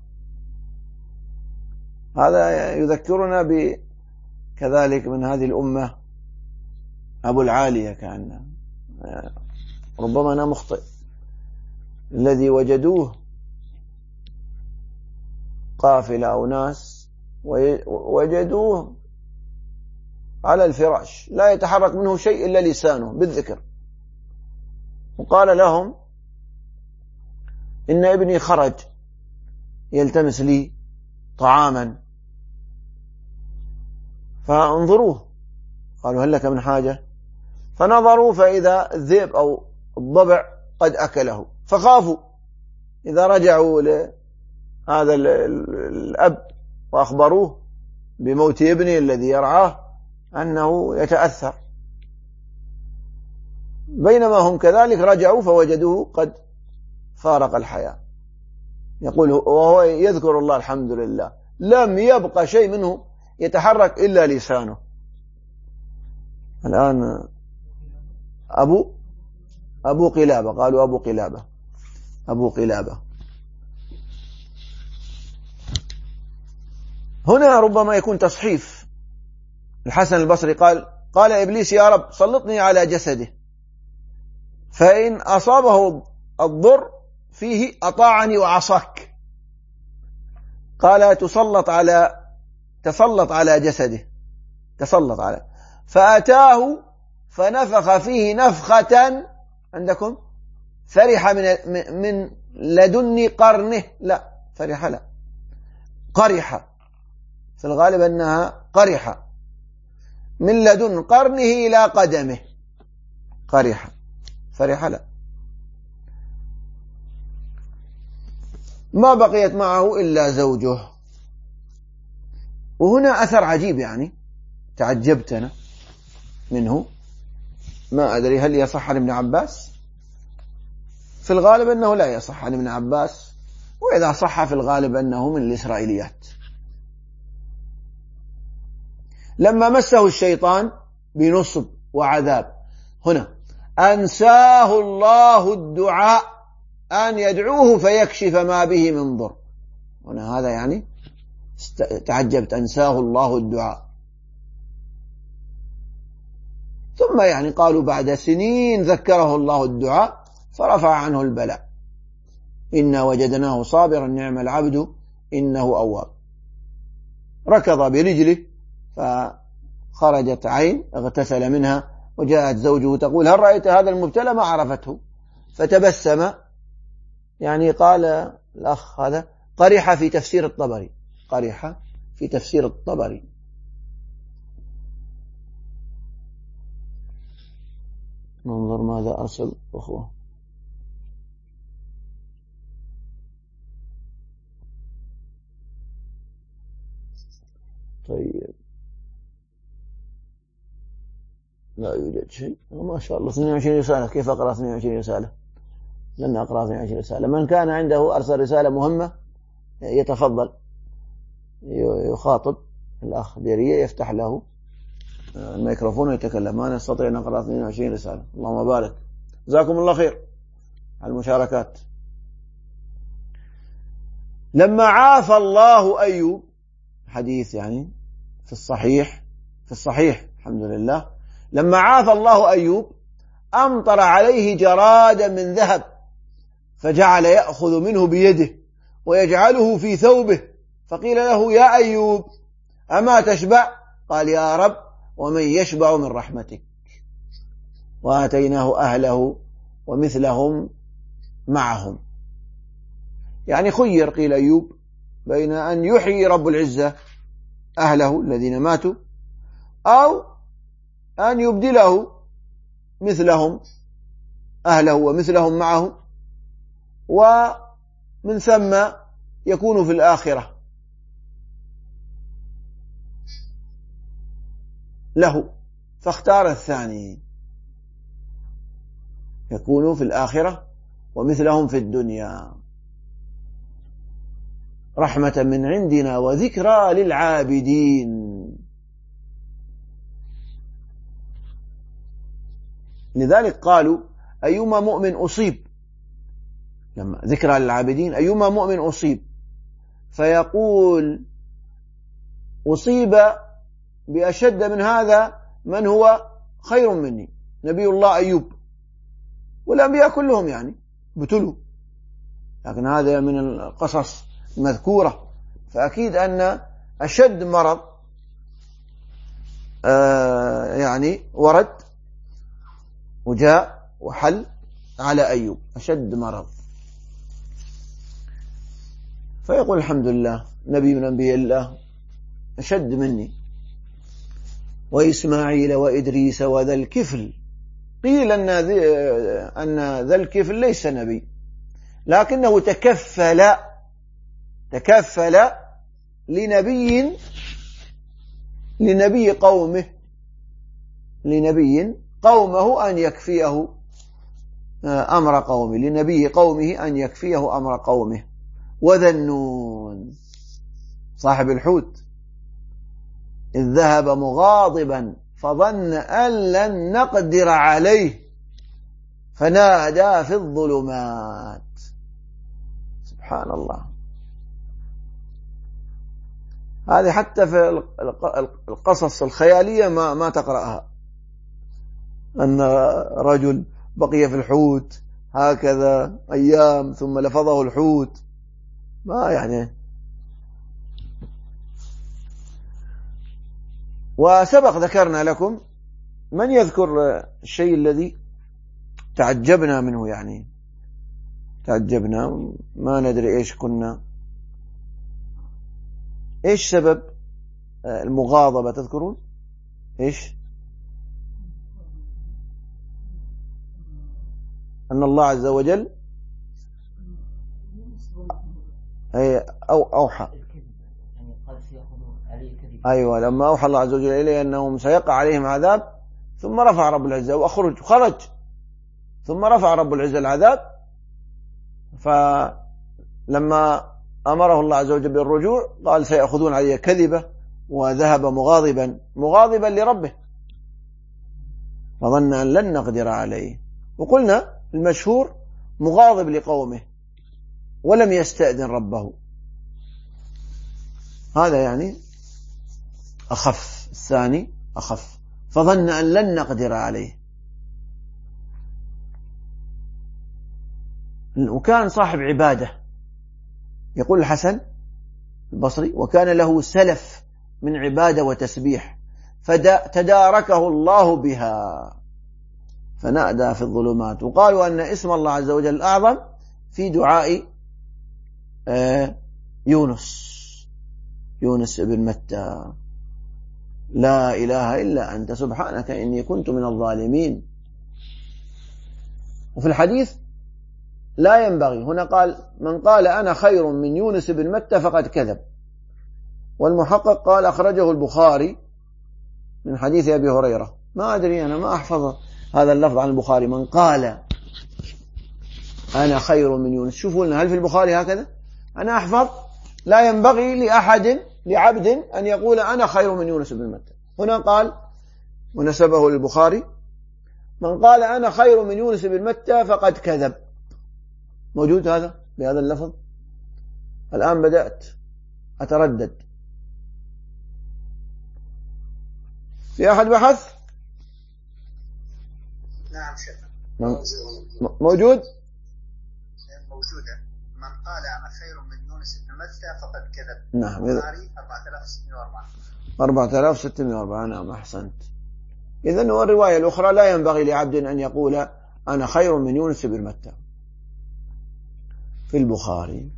هذا يذكرنا كذلك من هذه الأمة أبو العالية، كان ربما أنا مخطئ، الذي وجدوه قافلة أو ناس وجدوه على الفراش لا يتحرك منه شيء إلا لسانه بالذكر، وقال لهم: إن ابني خرج يلتمس لي طعاما فانظروه. قالوا: هل لك من حاجة؟ فنظروا فإذا الذئب أو الضبع قد أكله، فخافوا. إذا رجعوا لهذا الأب وأخبروه بموت ابنه الذي يرعاه أنه يتأثر، بينما هم كذلك رجعوا فوجدوه قد فارق الحياة. يقول وهو يذكر الله: الحمد لله لم يبقى شيء منه يتحرك إلا لسانه. الآن أبو قلابة، قالوا أبو قلابة. هنا ربما يكون تصحيف. الحسن البصري قال إبليس: يا رب سلطني على جسده، فإن أصابه الضر فيه أطاعني وعصاك. قال: تسلط على جسده، تسلط على، فأتاه فنفخ فيه نفخة عندكم فرح من لدن قرنه، لا فرح لا قرح، في الغالب أنها قرح، من لدن قرنه إلى قدمه، قرح فرح لا. ما بقيت معه إلا زوجه. وهنا أثر عجيب يعني تعجبت أنا منه، ما أدري هل يصح عن ابن عباس؟ في الغالب أنه لا يصح عن ابن عباس، وإذا صح في الغالب أنه من الإسرائيليات. لما مسه الشيطان بنصب وعذاب، هنا أنساه الله الدعاء أن يدعوه فيكشف ما به من ضر. هنا هذا يعني تعجبت، أنساه الله الدعاء. ثم يعني قالوا بعد سنين ذكره الله الدعاء فرفع عنه البلاء. إنا وجدناه صابرا نعم العبد إنه أواب. ركض برجله فخرجت عين اغتسل منها، وجاءت زوجه تقول هل رأيت هذا المبتلى؟ ما عرفته، فتبسم. يعني قال الأخ هذا قريحة في تفسير الطبري، قريحة في تفسير الطبري. ننظر ماذا أرسل أخوه. طيب لا يوجد شيء، ما شاء الله 22 رسالة. كيف أقرأ 22 رسالة؟ لن أقرأ 22 رسالة. من كان عنده أرسل رسالة مهمة يتفضل يخاطب الأخ ديرية يفتح له الميكروفون ويتكلم. ما نستطيع أن نقرأ 22 رسالة. اللهم بارك، جزاكم الله خير على المشاركات. لما عافى الله أيوب، حديث يعني في الصحيح الحمد لله، لما عافى الله أيوب أمطر عليه جرادا من ذهب، فجعل يأخذ منه بيده ويجعله في ثوبه، فقيل له يا أيوب أما تشبع؟ قال يا رب ومن يشبع من رحمتك. وآتيناه أهله ومثلهم معهم. يعني خير قيل أيوب بين أن يحيي رب العزة أهله الذين ماتوا أو أن يبدله مثلهم أهله ومثلهم معه، ومن ثم يكون في الآخرة له، فاختار الثاني، يكون في الآخرة ومثلهم في الدنيا، رحمة من عندنا وذكرى للعابدين. لذلك قالوا أيما مؤمن أصيب، لما ذكرى للعابدين أيما مؤمن أصيب فيقول أصيب بأشد من هذا من هو خير مني، نبي الله أيوب، والأنبياء كلهم يعني بتلوا، لكن هذا من القصص المذكورة، فأكيد أن أشد مرض يعني ورد وجاء وحل على أيوب، أشد مرض، فيقول الحمد لله نبي من أنبياء الله أشد مني. وإسماعيل وإدريس وذا الكفل، قيل أن ذا الكفل ليس نبي، لكنه تكفل لنبي قومه أن يكفيه أمر قومه، لنبي قومه أن يكفيه أمر قومه. وذا النون صاحب الحوت إذ ذهب مغاضبا فظن أن لن نقدر عليه فنادى في الظلمات. سبحان الله، هذه حتى في القصص الخيالية ما تقرأها، أن رجل بقي في الحوت هكذا أيام ثم لفظه الحوت، ما يعني. وسبق ذكرنا لكم، من يذكر الشيء الذي تعجبنا منه، يعني تعجبنا ما ندري إيش كنا، إيش سبب المغاضبة؟ تذكرون إيش؟ أن الله عز وجل أي أوحى، يعني قال سيأخذون عليه كذب. أيوة، لما أوحى الله عز وجل إليه أنهم سيقع عليهم عذاب، ثم رفع رب العزة خرج ثم رفع رب العزة العذاب. فلما أمره الله عز وجل بالرجوع قال سيأخذون عليه كذبة، وذهب مغاضبا لربه، فظن أن لن نقدر عليه. وقلنا المشهور مغاضب لقومه ولم يستأذن ربه، هذا يعني أخف. الثاني أخف، فظن أن لن نقدر عليه. وكان صاحب عبادة، يقول الحسن البصري: وكان له سلف من عبادة وتسبيح فتداركه الله بها فنادى في الظلمات. وقالوا أن اسم الله عز وجل الأعظم في دعاء يونس بن متى: لا إله إلا أنت سبحانك إني كنت من الظالمين. وفي الحديث لا ينبغي، هنا قال: من قال أنا خير من يونس بن متى فقد كذب. والمحقق قال أخرجه البخاري من حديث أبي هريرة. ما أدري، أنا ما أحفظ هذا اللفظ عن البخاري: من قال أنا خير من يونس. شوفوا لنا هل في البخاري هكذا؟ أنا أحفظ لا ينبغي لعبد أن يقول أنا خير من يونس بن متى. هنا قال ونسبه للبخاري: من قال أنا خير من يونس بن متى فقد كذب. موجود هذا بهذا اللفظ؟ الآن بدأت أتردد. في أحد بحث؟ نعم شيخ موجود؟ موجودة. من قال أنا خير من يونس بن متى فقد كذب. نعم. 4604. 4604. نعم أحسنت. إذن والرواية الأخرى: لا ينبغي لعبد أن يقول أنا خير من يونس بن متى، في البخاري.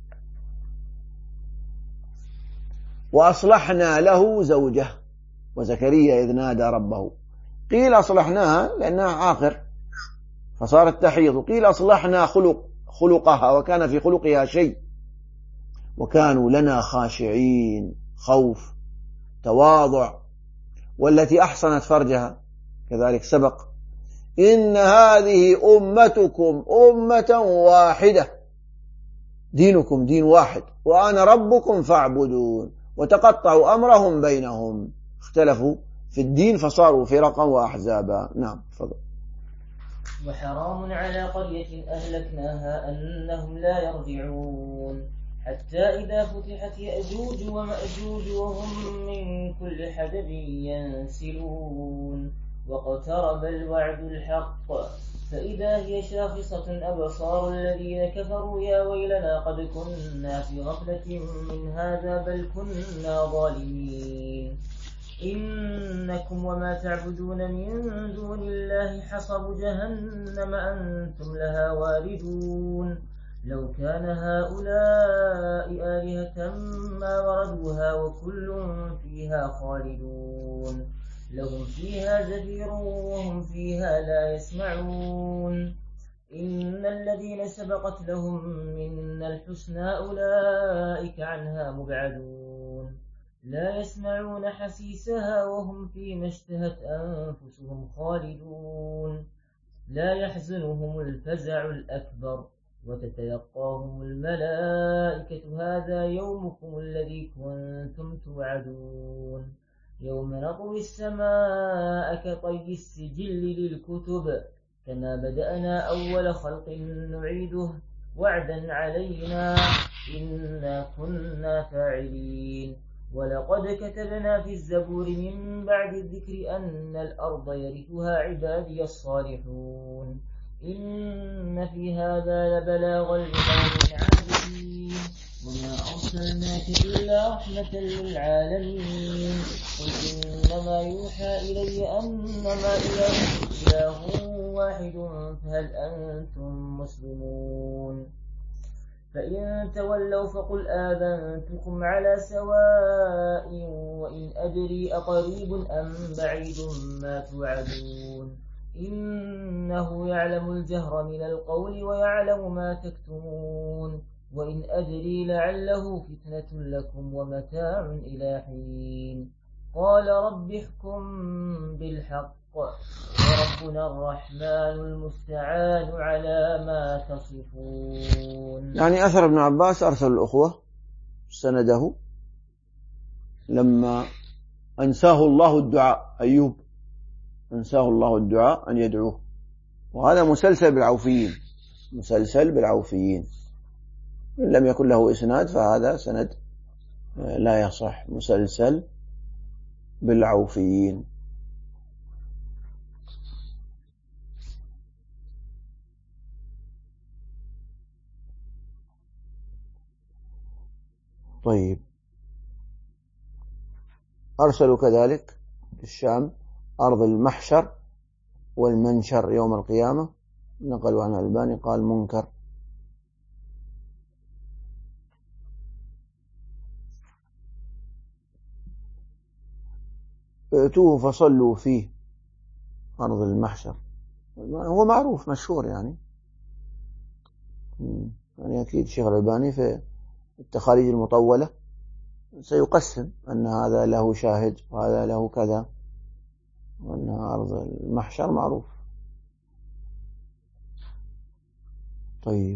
وأصلحنا له زوجه وزكريا إذ نادى ربه. قيل أصلحناها لأنها عاقر فصارت تحيض، وقيل أصلحنا خلقها وكان في خلقها شيء، وكانوا لنا خاشعين، خوف، تواضع. والتي أحصنت فرجها كذلك سبق: إن هذه أمتكم أمة واحدة، دينكم دين واحد، وأنا ربكم فاعبدون. وتقطعوا أمرهم بينهم، اختلفوا في الدين فصاروا فرقا وأحزابا. نعم فضل. وحرام على قرية أهلكناها أنهم لا يرجعون حتى إذا فتحت يأجوج ومأجوج وهم من كل حدب ينسلون واقترب الوعد الحق فإذا هي شاخصة أبصار الذين كفروا يا ويلنا قد كنا في غفلة من هذا بل كنا ظالمين إنكم وما تعبدون من دون الله حصب جهنم أنتم لها واردون لو كان هؤلاء آلهة ما وردوها وكل فيها خالدون لهم فيها زفير وهم فيها لا يسمعون إن الذين سبقت لهم منا الحسنى أولئك عنها مبعدون لا يسمعون حسيسها وهم فيما اشتهت أنفسهم خالدون لا يحزنهم الفزع الأكبر وتتلقاهم الملائكة هذا يومكم الذي كنتم توعدون يوم نطوي السماء كطي السجل للكتب كما بدأنا أول خلق نعيده وعدا علينا إنا كنا فاعلين ولقد كتبنا في الزبور من بعد الذكر أن الأرض يرثها عبادي الصالحون إن في هذا لبلاغا لقوم عابدين وما أرسلناك إلا رحمة للعالمين قل إنما يوحى إلي أنما إله واحد فهل أنتم مسلمون فإن تولوا فقل آذنتكم على سواء وإن أدري أقريب أم بعيد ما توعدون إنه يعلم الجهر من القول ويعلم ما تكتمون وإن أدري لعله فتنة لكم ومتاع إلى حين. قال رب احكم بالحق وربنا الرحمن المستعان على ما تصفون. يعني أثر ابن عباس أرسل الأخوة سنده لما أنساه الله الدعاء، أيوب أنساه الله الدعاء أن يدعوه، وهذا مسلسل بالعوفيين، مسلسل بالعوفيين، إن لم يكن له إسناد فهذا سند لا يصح، مسلسل بالعوفيين. طيب، أرسلوا كذلك في الشام أرض المحشر والمنشر يوم القيامة، نقلوا عن الألباني قال منكر. ائتوه فصلوا فيه، أرض المحشر هو معروف مشهور يعني أكيد الشيخ الألباني في التخاريج المطولة سيقسم أن هذا له شاهد وهذا له كذا، وأن أرض المحشر معروف. طيب،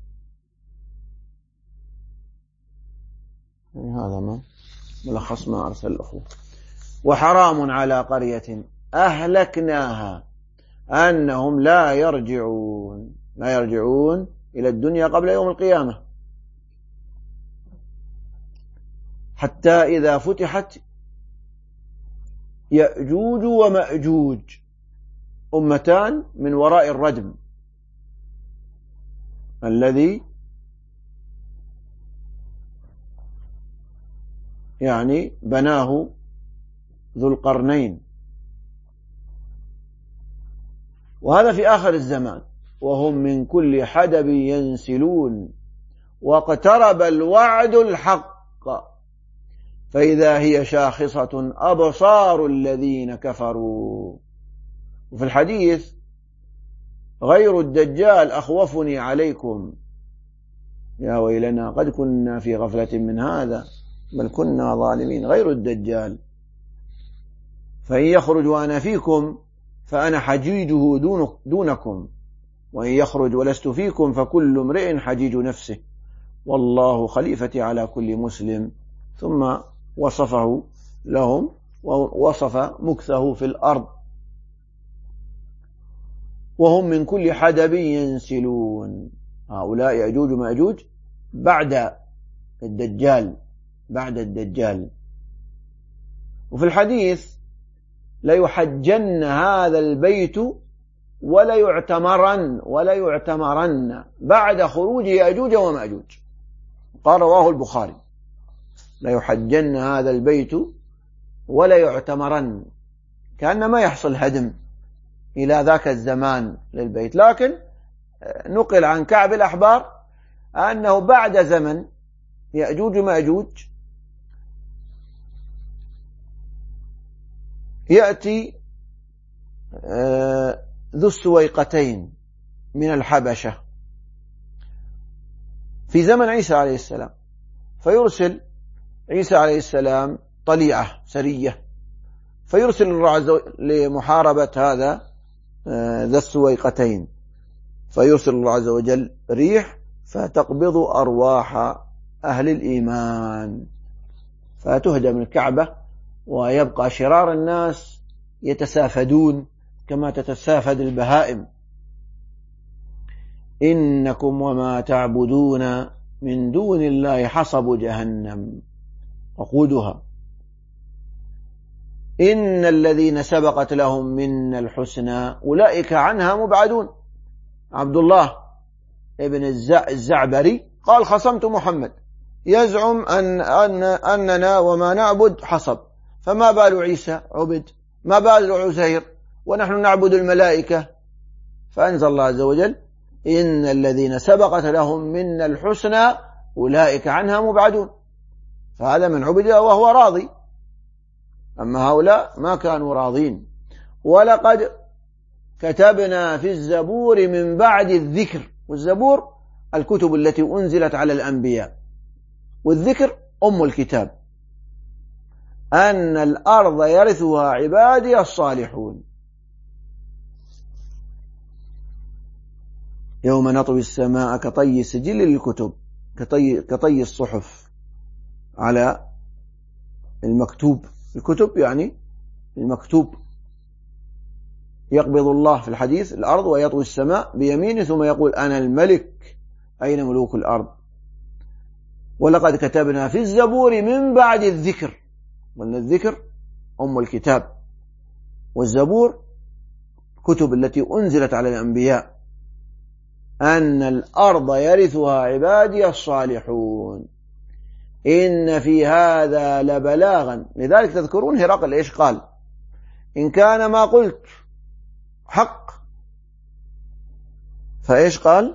يعني هذا ما ملخص ما أرسل الأخوة. وحرام على قرية أهلكناها أنهم لا يرجعون إلى الدنيا قبل يوم القيامة، حتى إذا فتحت يأجوج ومأجوج، أمتان من وراء الردم الذي يعني بناه ذو القرنين، وهذا في آخر الزمان، وهم من كل حدب ينسلون واقترب الوعد الحق فإذا هي شاخصة أبصار الذين كفروا. وفي الحديث غير الدجال أخوفني عليكم، يا ويلنا قد كنا في غفلة من هذا بل كنا ظالمين. غير الدجال فإن يخرج وأنا فيكم فأنا حجيجه دونكم، وإن يخرج ولست فيكم فكل امرئ حجيج نفسه، والله خليفتي على كل مسلم. ثم وصفه لهم ووصف مكثه في الأرض. وهم من كل حدب ينسلون، هؤلاء يأجوج ومأجوج بعد الدجال. وفي الحديث ليحجن هذا البيت ولا يعتمرن بعد خروج يأجوج ومأجوج، قال رواه البخاري ليحجن هذا البيت ولا يعتمرن، كأن ما يحصل هدم إلى ذاك الزمان للبيت. لكن نقل عن كعب الأحبار أنه بعد زمن يأجوج ومأجوج يأتي ذو السويقتين من الحبشة في زمن عيسى عليه السلام، فيرسل عيسى عليه السلام طليعة سرية، فيرسل الله لمحاربة هذا ذا السويقتين، فيرسل الله عز وجل ريح فتقبض أرواح أهل الإيمان فتهدم الكعبة، ويبقى شرار الناس يتسافدون كما تتسافد البهائم. إنكم وما تعبدون من دون الله حصب جهنم وقودها إن الذين سبقت لهم من الحسنى أولئك عنها مبعدون. عبد الله ابن الزعبري قال خصمت محمد يزعم أننا وما نعبد حصب، فما بال عيسى عبد، ما بال عزير ونحن نعبد الملائكة؟ فأنزل الله عز وجل إن الذين سبقت لهم من الحسنى أولئك عنها مبعدون، فهذا من عبد وهو راضي، أما هؤلاء ما كانوا راضين. ولقد كتبنا في الزبور من بعد الذكر، والزبور الكتب التي أنزلت على الأنبياء، والذكر أم الكتاب، أن الأرض يرثها عبادي الصالحون. يوم نطوي السماء كطي السجل للكتب، كطي الصحف على المكتوب. الكتب يعني المكتوب. يقبض الله في الحديث الأرض ويطوي السماء بيمينه ثم يقول أنا الملك أين ملوك الأرض. ولقد كتبنا في الزبور من بعد الذكر، وأن الذكر أم الكتاب، والزبور كتب التي أنزلت على الأنبياء، أن الأرض يرثها عبادي الصالحون. إن في هذا لبلاغا. لذلك تذكرون هرقل إيش قال؟ إن كان ما قلت حق فإيش قال؟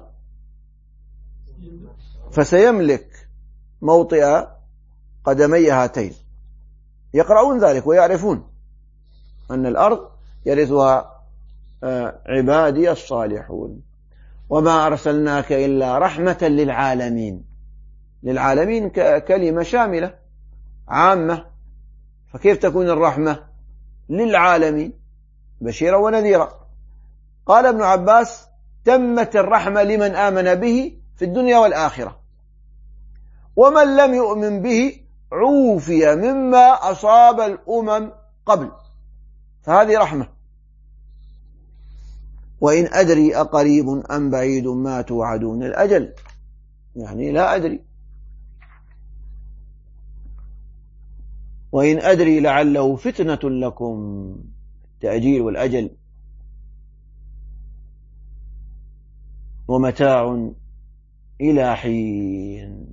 فسيملك موطئ قدمي هاتين. يقرؤون ذلك ويعرفون أن الأرض يرثها عبادي الصالحون. وما أرسلناك إلا رحمة للعالمين. للعالمين كلمة شاملة عامة، فكيف تكون الرحمة؟ للعالمين بشيرا ونذيرا. قال ابن عباس تمت الرحمة لمن آمن به في الدنيا والآخرة، ومن لم يؤمن به عوفي مما أصاب الأمم قبل، فهذه رحمة. وإن أدري أقريب أم بعيد ما توعدون. الأجل يعني لا أدري. وإن أدري لعله فتنة لكم. التأجيل والأجل. ومتاع إلى حين.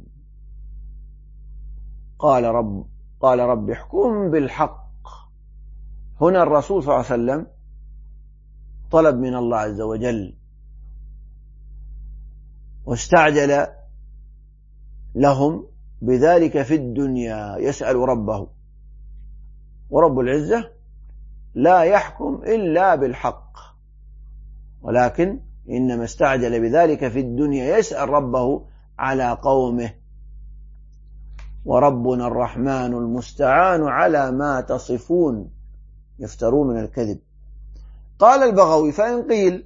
قال رب احكم بالحق. هنا الرسول صلى الله عليه وسلم طلب من الله عز وجل واستعجل لهم بذلك في الدنيا، يسأل ربه، ورب العزة لا يحكم إلا بالحق، ولكن إنما استعجل بذلك في الدنيا يسأل ربه على قومه. وربنا الرحمن المستعان على ما تصفون يفترون من الكذب. قال البغوي فإن قيل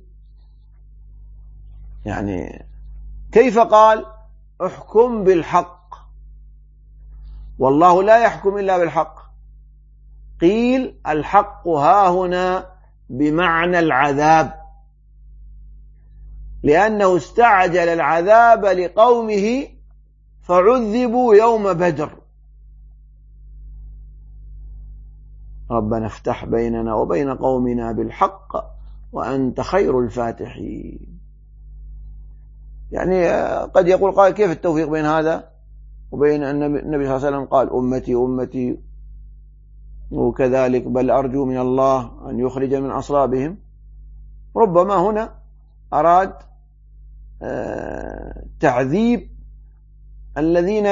يعني كيف قال احكم بالحق والله لا يحكم إلا بالحق؟ قيل الحق هاهنا بمعنى العذاب، لأنه استعجل العذاب لقومه فعذبوا يوم بدر. ربنا افتح بيننا وبين قومنا بالحق وأنت خير الفاتحين. يعني قد يقول قال كيف التوفيق بين هذا وبين أن النبي صلى الله عليه وسلم قال أمتي أمتي، وكذلك بل أرجو من الله أن يخرج من أصلابهم. ربما هنا أراد تعذيب الذين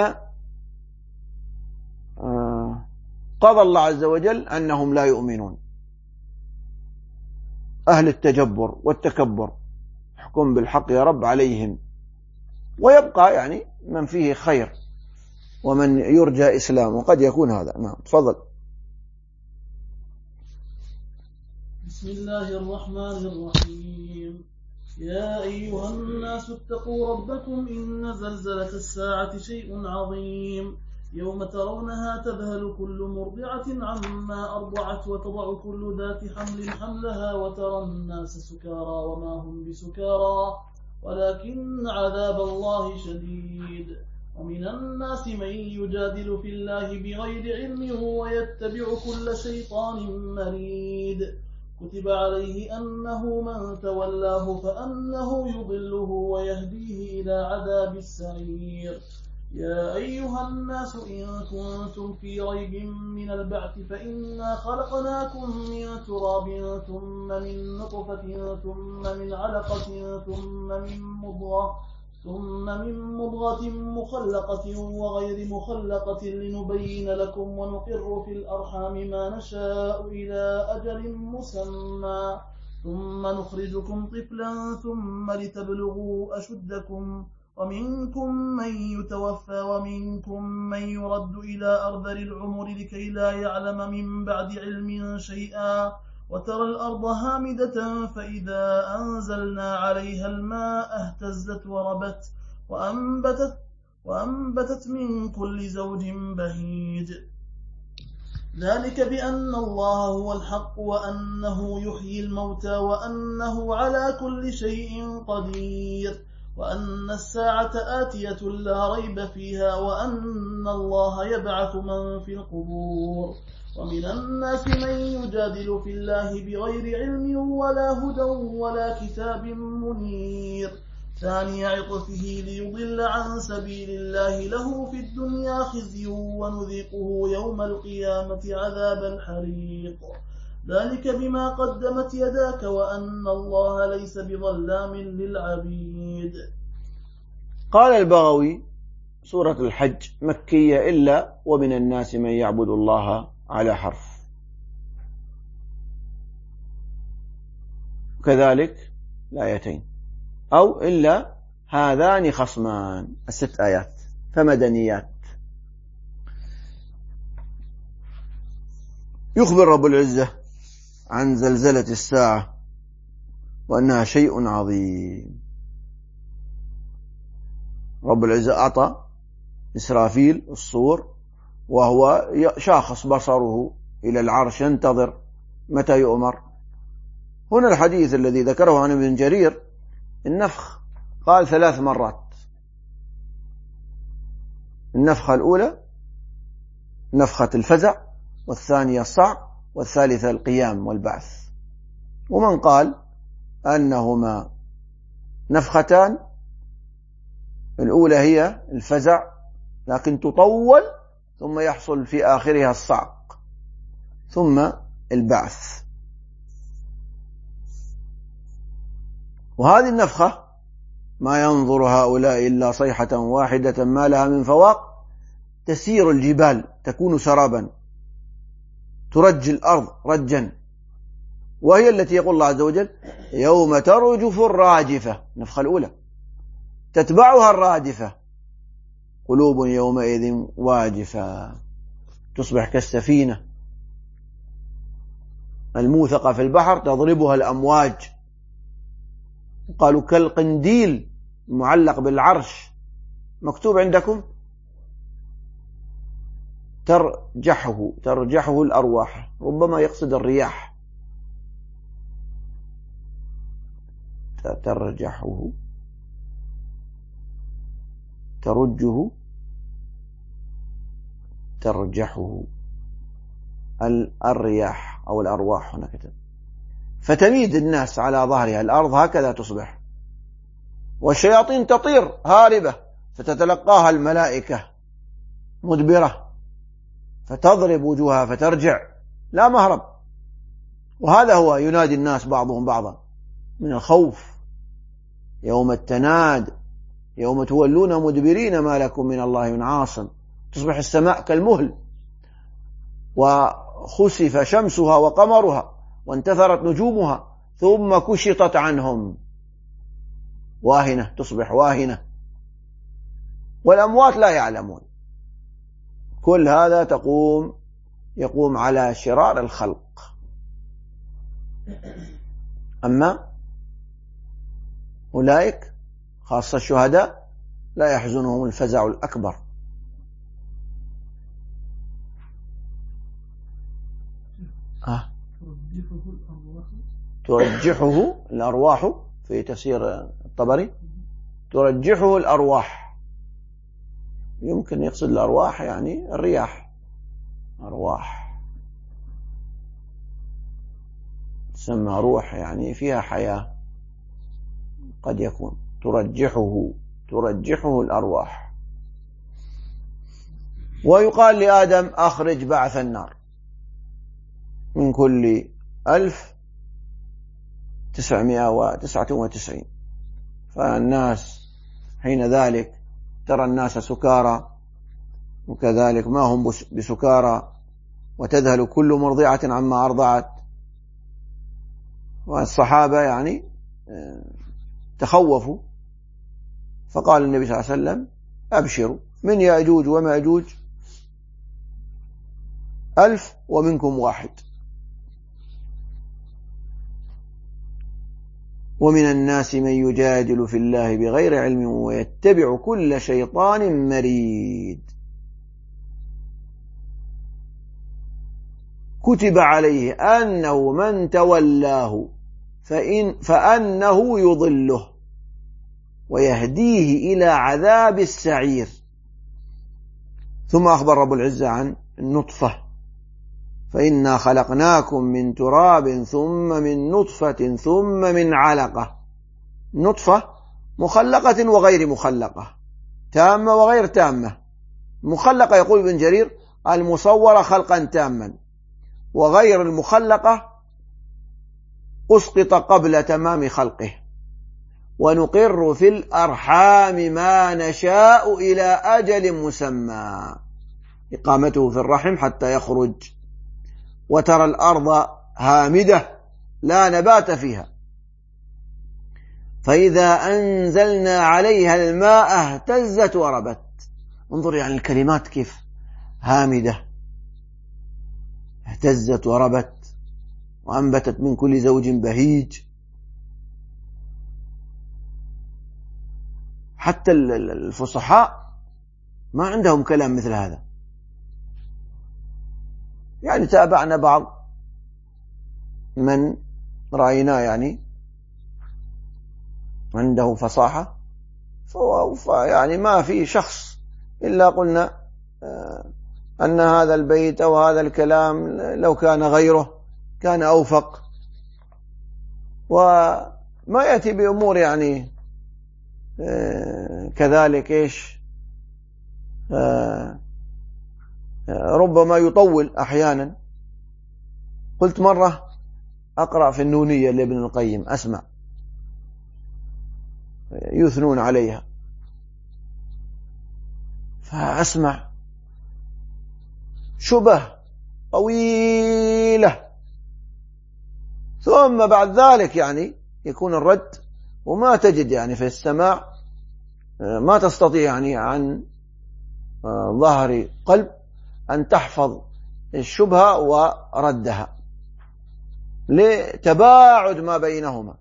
قضى الله عز وجل أنهم لا يؤمنون، أهل التجبر والتكبر. احكم بالحق يا رب عليهم، ويبقى يعني من فيه خير ومن يرجى إسلام، وقد يكون هذا. نعم تفضل. بسم الله الرحمن الرحيم. يا أيها الناس اتقوا ربكم إن زلزلة الساعة شيء عظيم، يوم ترونها تذهل كل مرضعة عما أرضعت وتضع كل ذات حمل حملها وترى الناس سكارى وما هم بسكارى ولكن عذاب الله شديد. ومن الناس من يجادل في الله بغير علم ويتبع كل شيطان مريد. كتب عليه أنه من تولاه فأنه يضله ويهديه إلى عذاب السعير. يا أيها الناس إن كنتم في ريب من البعث فإنا خلقناكم من تراب ثم من نطفة ثم من علقة ثم من مضغة مخلقة وغير مخلقة لنبين لكم ونقر في الأرحام ما نشاء إلى أجل مسمى ثم نخرجكم طفلا ثم لتبلغوا أشدكم ومنكم من يتوفى ومنكم من يرد إلى أرذل العمر لكي لا يعلم من بعد علم شيئا وترى الأرض هامدة فإذا أنزلنا عليها الماء اهتزت وربت وأنبتت من كل زوج بهيج ذلك بأن الله هو الحق وأنه يحيي الموتى وأنه على كل شيء قدير وأن الساعة آتية لا ريب فيها وأن الله يبعث من في القبور ومن الناس من يجادل في الله بغير علم ولا هدى ولا كتاب منير ثاني عطفه ليضل عن سبيل الله له في الدنيا خزي ونذيقه يوم القيامة عذاب الحريق ذلك بما قدمت يداك وأن الله ليس بظلام للعبيد. قال البغوي: سورة الحج مكية إلا ومن الناس من يعبد الله على حرف، كذلك الآيتين، أو إلا هذان خصمان، 6 آيات، فمدنيات. يخبر رب العزة عن زلزلة الساعة وأنها شيء عظيم. رب العزة أعطى إسرافيل الصور وهو شاخص بصره إلى العرش ينتظر متى يؤمر. هنا الحديث الذي ذكره عن ابن جرير النفخ قال 3 مرات. النفخة الأولى نفخة الفزع، والثانية الصعق، والثالثة القيام والبعث. ومن قال أنهما نفختان، الأولى هي الفزع لكن تطول ثم يحصل في آخرها الصعق ثم البعث. وهذه النفخة ما ينظر هؤلاء إلا صيحة واحدة ما لها من فواق، تسير الجبال تكون سرابا، ترج الأرض رجا، وهي التي يقول الله عز وجل: يوم ترجف الراجفة، النفخة الأولى، تتبعها الرادفة، قلوب يومئذ واجفة، تصبح كالسفينة الموثقة في البحر تضربها الأمواج. قالوا كالقنديل معلق بالعرش، مكتوب عندكم ترجحه الأرواح، ربما يقصد الرياح، ترجحه الرياح أو الأرواح هنا كتب، فتميد الناس على ظهرها، الأرض هكذا تصبح، والشياطين تطير هاربة، فتتلقاها الملائكة مدبرة فتضرب وجوهها فترجع، لا مهرب. وهذا هو ينادي الناس بعضهم بعضا من الخوف، يوم التناد، يوم تولون مدبرين ما لكم من الله من عاصم. تصبح السماء كالمهل، وخسف شمسها وقمرها وانتثرت نجومها ثم كشطت عنهم، واهنة، تصبح واهنة، والأموات لا يعلمون. كل هذا يقوم على شرار الخلق. أما أولئك خاصة الشهداء لا يحزنهم الفزع الأكبر. ترجحه الأرواح في تفسير الطبري، ترجحه الأرواح، يمكن يقصد الأرواح يعني الرياح، أرواح تسمى روح يعني فيها حياة، قد يكون ترجحه الأرواح. ويقال لآدم: أخرج بعث النار من كل 1999. فالناس حين ذلك ترى الناس سكارى، وكذلك ما هم بسكارى، وتذهل كل مرضعة عما أرضعت. والصحابة يعني تخوفوا، فقال النبي صلى الله عليه وسلم أبشروا من يأجوج ومأجوج 1000 ومنكم 1. ومن الناس من يجادل في الله بغير علم ويتبع كل شيطان مريد كتب عليه أنه من تولاه فأنه يضله ويهديه إلى عذاب السعير. ثم أخبر رب العزة عن النطفة: فإنا خلقناكم من تراب ثم من نطفة ثم من علقة. نطفة مخلقة وغير مخلقة، تامة وغير تامة. مخلقة يقول ابن جرير المصورة خلقا تاما، وغير المخلقة أسقط قبل تمام خلقه. ونقر في الأرحام ما نشاء إلى أجل مسمى، إقامته في الرحم حتى يخرج. وترى الأرض هامدة لا نبات فيها، فإذا أنزلنا عليها الماء اهتزت وربت. انظر يعني الكلمات كيف هامدة، اهتزت وربت وأنبتت من كل زوج بهيج. حتى الفصحاء ما عندهم كلام مثل هذا. يعني تابعنا بعض من رأيناه يعني عنده فصاحة، يعني ما في شخص إلا قلنا أن هذا البيت أو هذا الكلام لو كان غيره كان أوفق. وما يأتي بأمور يعني كذلك إيش ربما يطول أحيانا. قلت مرة أقرأ في النونية لابن القيم، أسمع يثنون عليها، فأسمع شبه طويلة، ثم بعد ذلك يعني يكون الرد، وما تجد يعني في السماع ما تستطيع يعني عن ظهر قلب أن تحفظ الشبهة وردها لتباعد ما بينهما.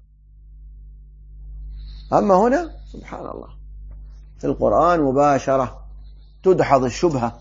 أما هنا سبحان الله في القرآن مباشرة تدحض الشبهة.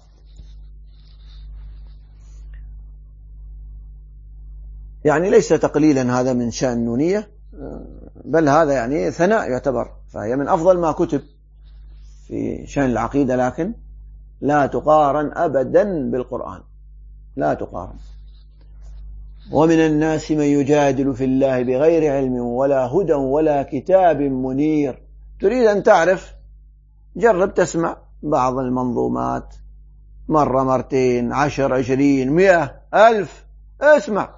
يعني ليس تقليلا هذا من شأن النونية، بل هذا يعني ثناء يعتبر، فهي من أفضل ما كتب في شأن العقيدة، لكن لا تقارن أبدا بالقرآن، لا تقارن. ومن الناس من يجادل في الله بغير علم ولا هدى ولا كتاب منير. تريد أن تعرف، جرب تسمع بعض المنظومات مرة، مرتين، 10، 20، 100، 1000، اسمع.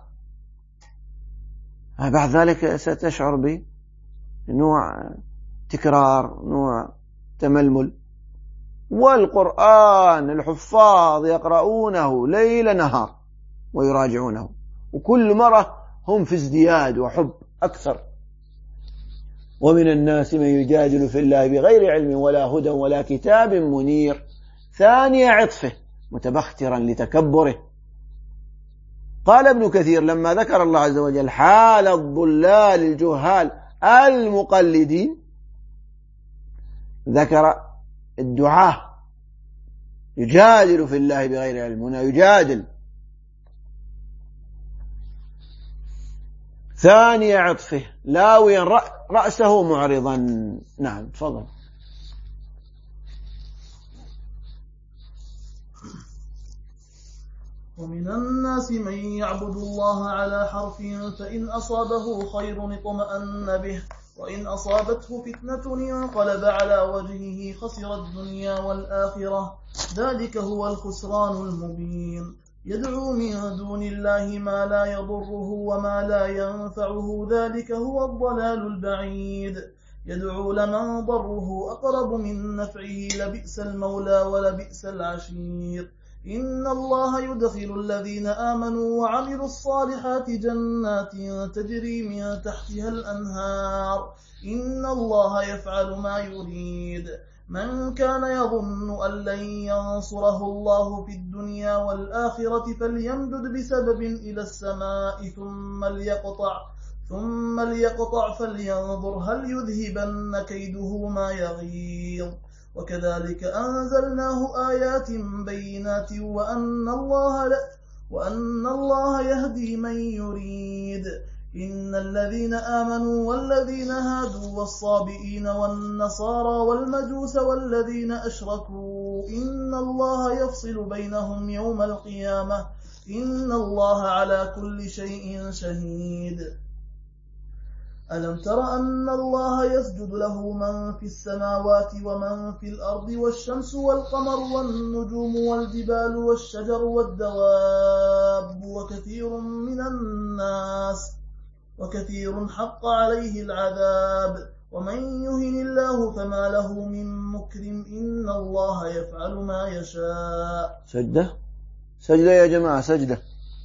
بعد ذلك ستشعر بنوع تكرار، نوع تململ. والقرآن الحفاظ يقرؤونه ليل نهار ويراجعونه، وكل مرة هم في ازدياد وحب أكثر. ومن الناس من يجادل في الله بغير علم ولا هدى ولا كتاب منير. ثاني عطفه متبخترا لتكبره. قال ابن كثير لما ذكر الله عز وجل حال الضلال الجهال المقلدين، ذكر الدعاة يجادل في الله بغير علم، هنا يجادل. ثاني عطفه لاويا رأسه معرضا. نعم تفضل. ومن الناس من يعبد الله على حرف، فإن أصابه خير اطمأن به، وإن أصابته فتنة انقلب على وجهه خسر الدنيا والآخرة، ذلك هو الخسران المبين. يدعو من دون الله ما لا يضره وما لا ينفعه، ذلك هو الضلال البعيد. يدعو لمن ضره أقرب من نفعه، لبئس المولى ولبئس العشير. إن الله يدخل الذين آمنوا وعملوا الصالحات جنات تجري من تحتها الأنهار إن الله يفعل ما يريد من كان يظن أن لن ينصره الله في الدنيا والآخرة فليمدد بسبب إلى السماء ثم ليقطع فلينظر هل يذهبن كيده ما يغيظ وكذلك أنزلناه آيات بينات وأن الله يهدي من يريد إن الذين آمنوا والذين هادوا والصابئين والنصارى والمجوس والذين أشركوا إن الله يفصل بينهم يوم القيامة إن الله على كل شيء شهيد ألم تر أن الله يسجد له من في السماوات ومن في الأرض والشمس والقمر والنجوم والجبال والشجر والدواب وكثير حق عليه العذاب ومن يهن الله فما له من مكرم إن الله يفعل ما يشاء. سجدة يا جماعة، سجدة.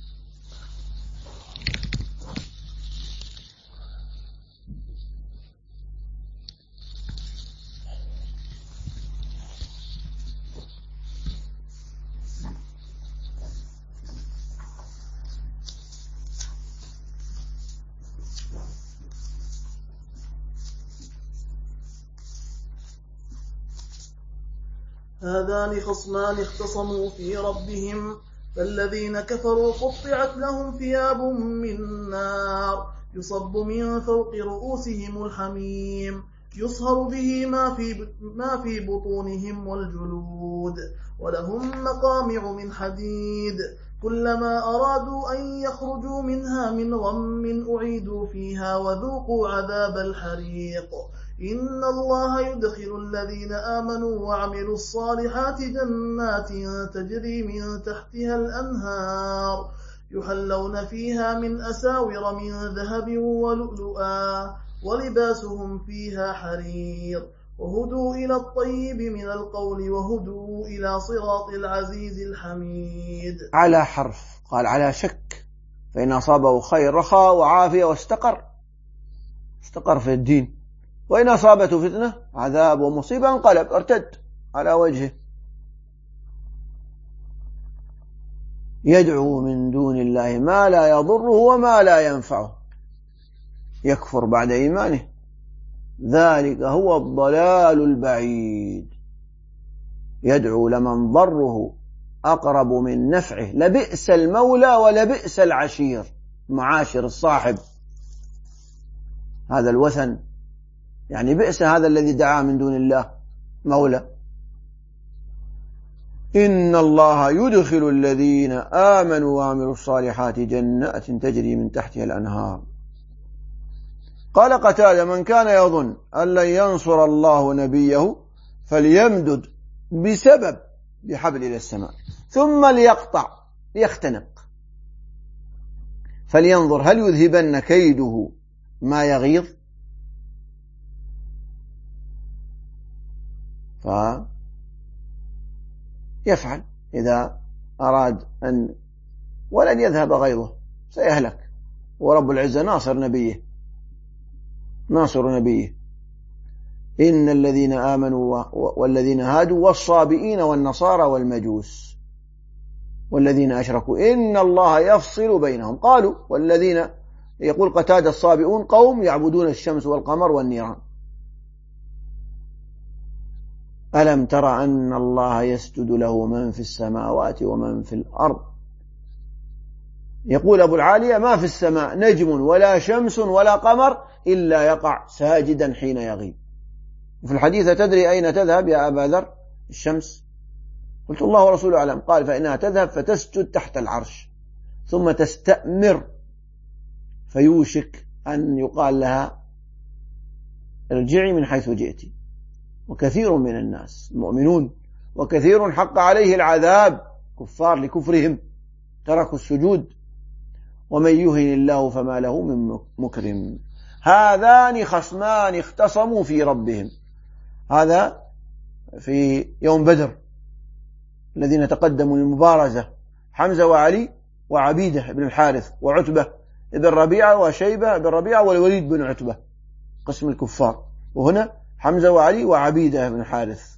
هذان خصمان اختصموا في ربهم فالذين كفروا قطعت لهم ثياب من نار يصب من فوق رؤوسهم الحميم يصهر به ما في بطونهم والجلود ولهم مقامع من حديد كلما أرادوا أن يخرجوا منها من غم أعيدوا فيها وذوقوا عذاب الحريق إن الله يدخل الذين آمنوا وعملوا الصالحات جنات تجري من تحتها الأنهار يحلون فيها من أساور من ذهب ولؤلؤا ولباسهم فيها حرير وهدوا إلى الطيب من القول وهدوا إلى صراط العزيز الحميد. على حرف قال على شك، فإن أصابه خير رخاء وعافية واستقر في الدين، وإن أصابته فتنة عذاب ومصيبة انقلب ارتد على وجهه. يدعو من دون الله ما لا يضره وما لا ينفعه يكفر بعد إيمانه ذلك هو الضلال البعيد. يدعو لمن ضره أقرب من نفعه لبئس المولى ولبئس العشير، معاشر الصاحب. هذا الوثن يعني بئس هذا الذي دعا من دون الله مولى. إن الله يدخل الذين آمنوا وعملوا الصالحات جنات تجري من تحتها الأنهار. قال قتادة من كان يظن أن لن ينصر الله نبيه فليمدد بسبب بحبل إلى السماء ثم ليختنق فلينظر هل يذهبن كيده ما يغيظ. فيفعل إذا أراد أن ولن يذهب غيظه سيهلك، ورب العزة ناصر نبيه. إن الذين آمنوا والذين هادوا والصابئين والنصارى والمجوس والذين أشركوا إن الله يفصل بينهم. قالوا والذين يقول قتادة الصابئون قوم يعبدون الشمس والقمر والنيران. ألم تر أن الله يسجد له من في السماوات ومن في الأرض. يقول أبو العالية ما في السماء نجم ولا شمس ولا قمر إلا يقع ساجدا حين يغيب. وفي الحديث تدري أين تذهب يا أبا ذر الشمس؟ قلت الله ورسوله أعلم. قال فإنها تذهب فتسجد تحت العرش ثم تستأمر فيوشك أن يقال لها ارجعي من حيث جئت. وكثير من الناس المؤمنون وكثير حق عليه العذاب كفار لكفرهم تركوا السجود. ومن يهن الله فما له من مكرم. هذان خصمان اختصموا في ربهم. هذا في يوم بدر الذين تقدموا للمبارزة، حمزة وعلي وعبيدة بن الحارث وعتبة بن ربيعة وشيبة بن ربيعة والوليد بن عتبة، قسم الكفار. وهنا حمزة وعلي وعبيدة بن الحارث،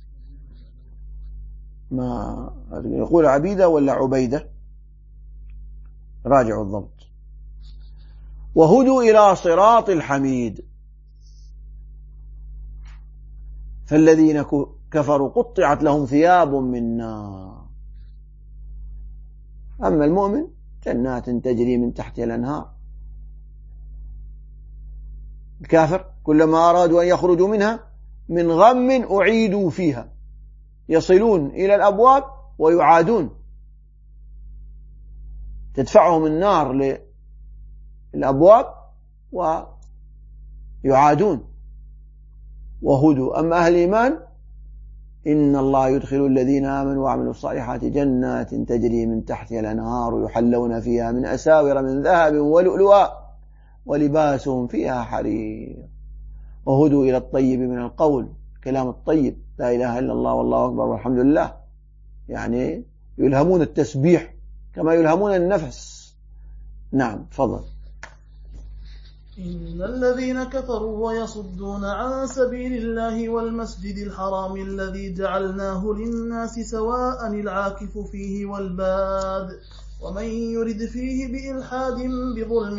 ما يقول عبيدة ولا عبيدة، راجعوا الضبط. وهدوا إلى صراط الحميد، فالذين كفروا قطعت لهم ثياب من نار. أما المؤمن جنات تجري من تحتها الأنهار. الكافر كلما أرادوا أن يخرجوا منها من غم أعيدوا فيها، يصلون إلى الأبواب ويعادون، تدفعهم النار للأبواب ويعادون. وهدوا. أما أهل الإيمان إن الله يدخل الذين آمنوا وعملوا الصالحات جنات تجري من تحتها الأنهار يحلون فيها من أساور من ذهب ولؤلؤا ولباسهم فيها حرير. وهدوا إلى الطيب من القول، كلام الطيب، لا إله إلا الله والله أكبر والحمد لله، يعني يلهمون التسبيح كما يلهمون النفس. نعم تفضل. إن الذين كفروا ويصدون عن سبيل الله والمسجد الحرام الذي جعلناه للناس سواء العاكف فيه والباد ومن يرد فيه بإلحاد بظلم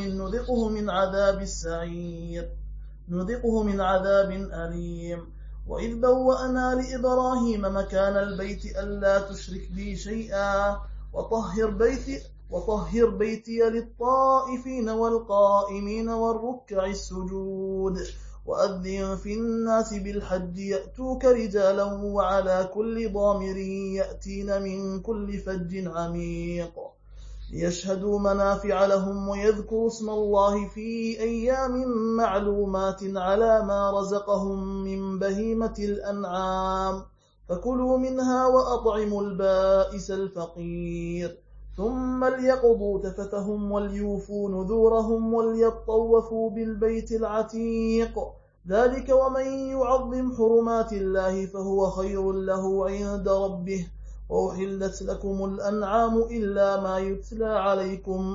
نذقه من عذاب أليم. وإذ بوأنا لإبراهيم مكان البيت ألا تشرك بي شيئا وطهر بيتي للطائفين والقائمين والركع السجود وأذن في الناس بالحج يأتوك رجالا وعلى كل ضامر يأتين من كل فج عميق ليشهدوا منافع لهم ويذكروا اسم الله في أيام معلومات على ما رزقهم من بهيمة الأنعام فكلوا منها وأطعموا البائس الفقير ثم ليقضوا تفتهم وليوفوا نذورهم وليطوفوا بالبيت العتيق ذلك ومن يعظم حرمات الله فهو خير له عند ربه وأحلت لكم الأنعام إلا ما يتلى عليكم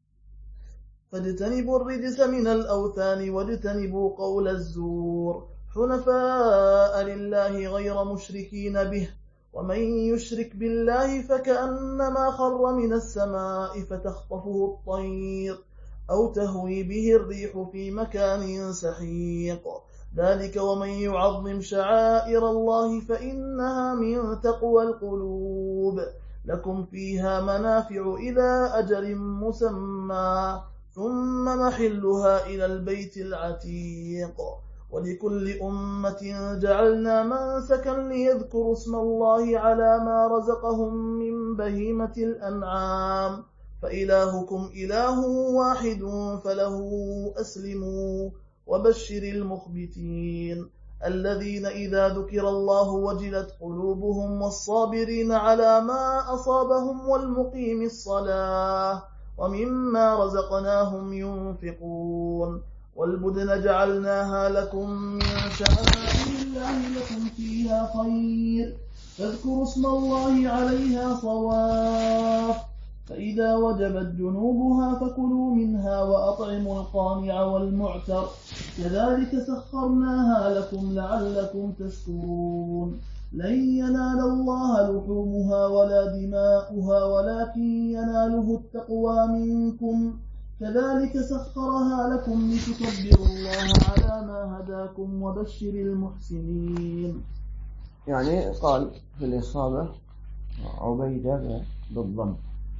فاجتنبوا الرجس من الأوثان واجتنبوا قول الزور حنفاء لله غير مشركين به ومن يشرك بالله فكأنما خر من السماء فتخطفه الطير أو تهوي به الريح في مكان سحيق ذلك ومن يعظم شعائر الله فإنها من تقوى القلوب لكم فيها منافع إلى أجل مسمى ثم محلها إلى البيت العتيق ولكل أمة جعلنا منسكا ليذكروا اسم الله على ما رزقهم من بهيمة الأنعام فإلهكم إله واحد فله أسلموا وبشر المخبتين الذين إذا ذكر الله وجلت قلوبهم والصابرين على ما أصابهم والمقيم الصلاة ومما رزقناهم ينفقون والبدن جعلناها لكم من شعائر الله لكم فيها خير فاذكروا اسم الله عليها صواف فإذا وجبت جنوبها فكلوا منها وأطعموا القانع والمعتر كذلك سخرناها لكم لعلكم تشكرون لن ينال الله لحومها ولا دماؤها ولكن يناله التقوى منكم كذلك سخرها لكم لتكبروا الله على ما هداكم وبشر المحسنين. يعني قال في الإصابة عبيدة بالضم